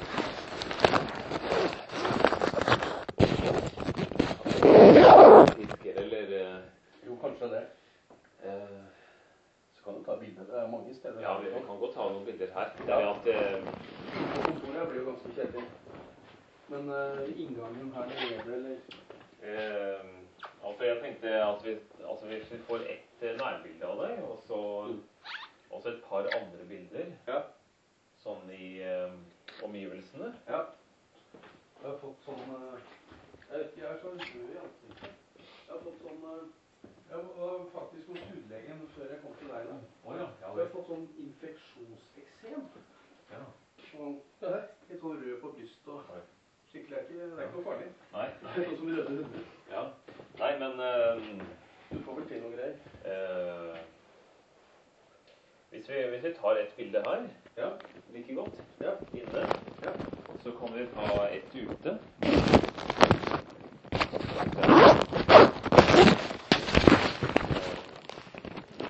Fisker, eller... Eh... Jo, kanskje det. Eh... Så kan du ta bilder. Det er mange steder. Ja, vi, vi kan godt ta noen bilder her. Det er at... Eh... Kontoret blir jo ganske kjedelig. Men uh, inngangen her nede, eller... Eh, altså, jeg tenkte at vi, altså, hvis vi får ett nærbilde av deg, og så... Mm. Også et par andre bilder, ja. Sånn i eh, omgivelsene. Ja. Jeg har fått sånn, uh, jeg vet ikke, jeg er så rød i ansiktet. Jeg har fått sånn, uh, jeg var faktisk hos hudlegen før jeg kom til deg da. Oh, ja. Ja, jeg har fått sånn infeksjonseksem. Ja. Sånn, det her, litt sånn rød på bryst og skikkelig, er ikke, det er ikke noe farlig. Nei. Det er sånn som røde hunder. Ja. Nei, men... Uh, du får vel til noe greier. Uh, Hvis vi, hvis vi tar et bilde her, ja. Like godt, ja. Inne, ja. Så kan vi ta et ute.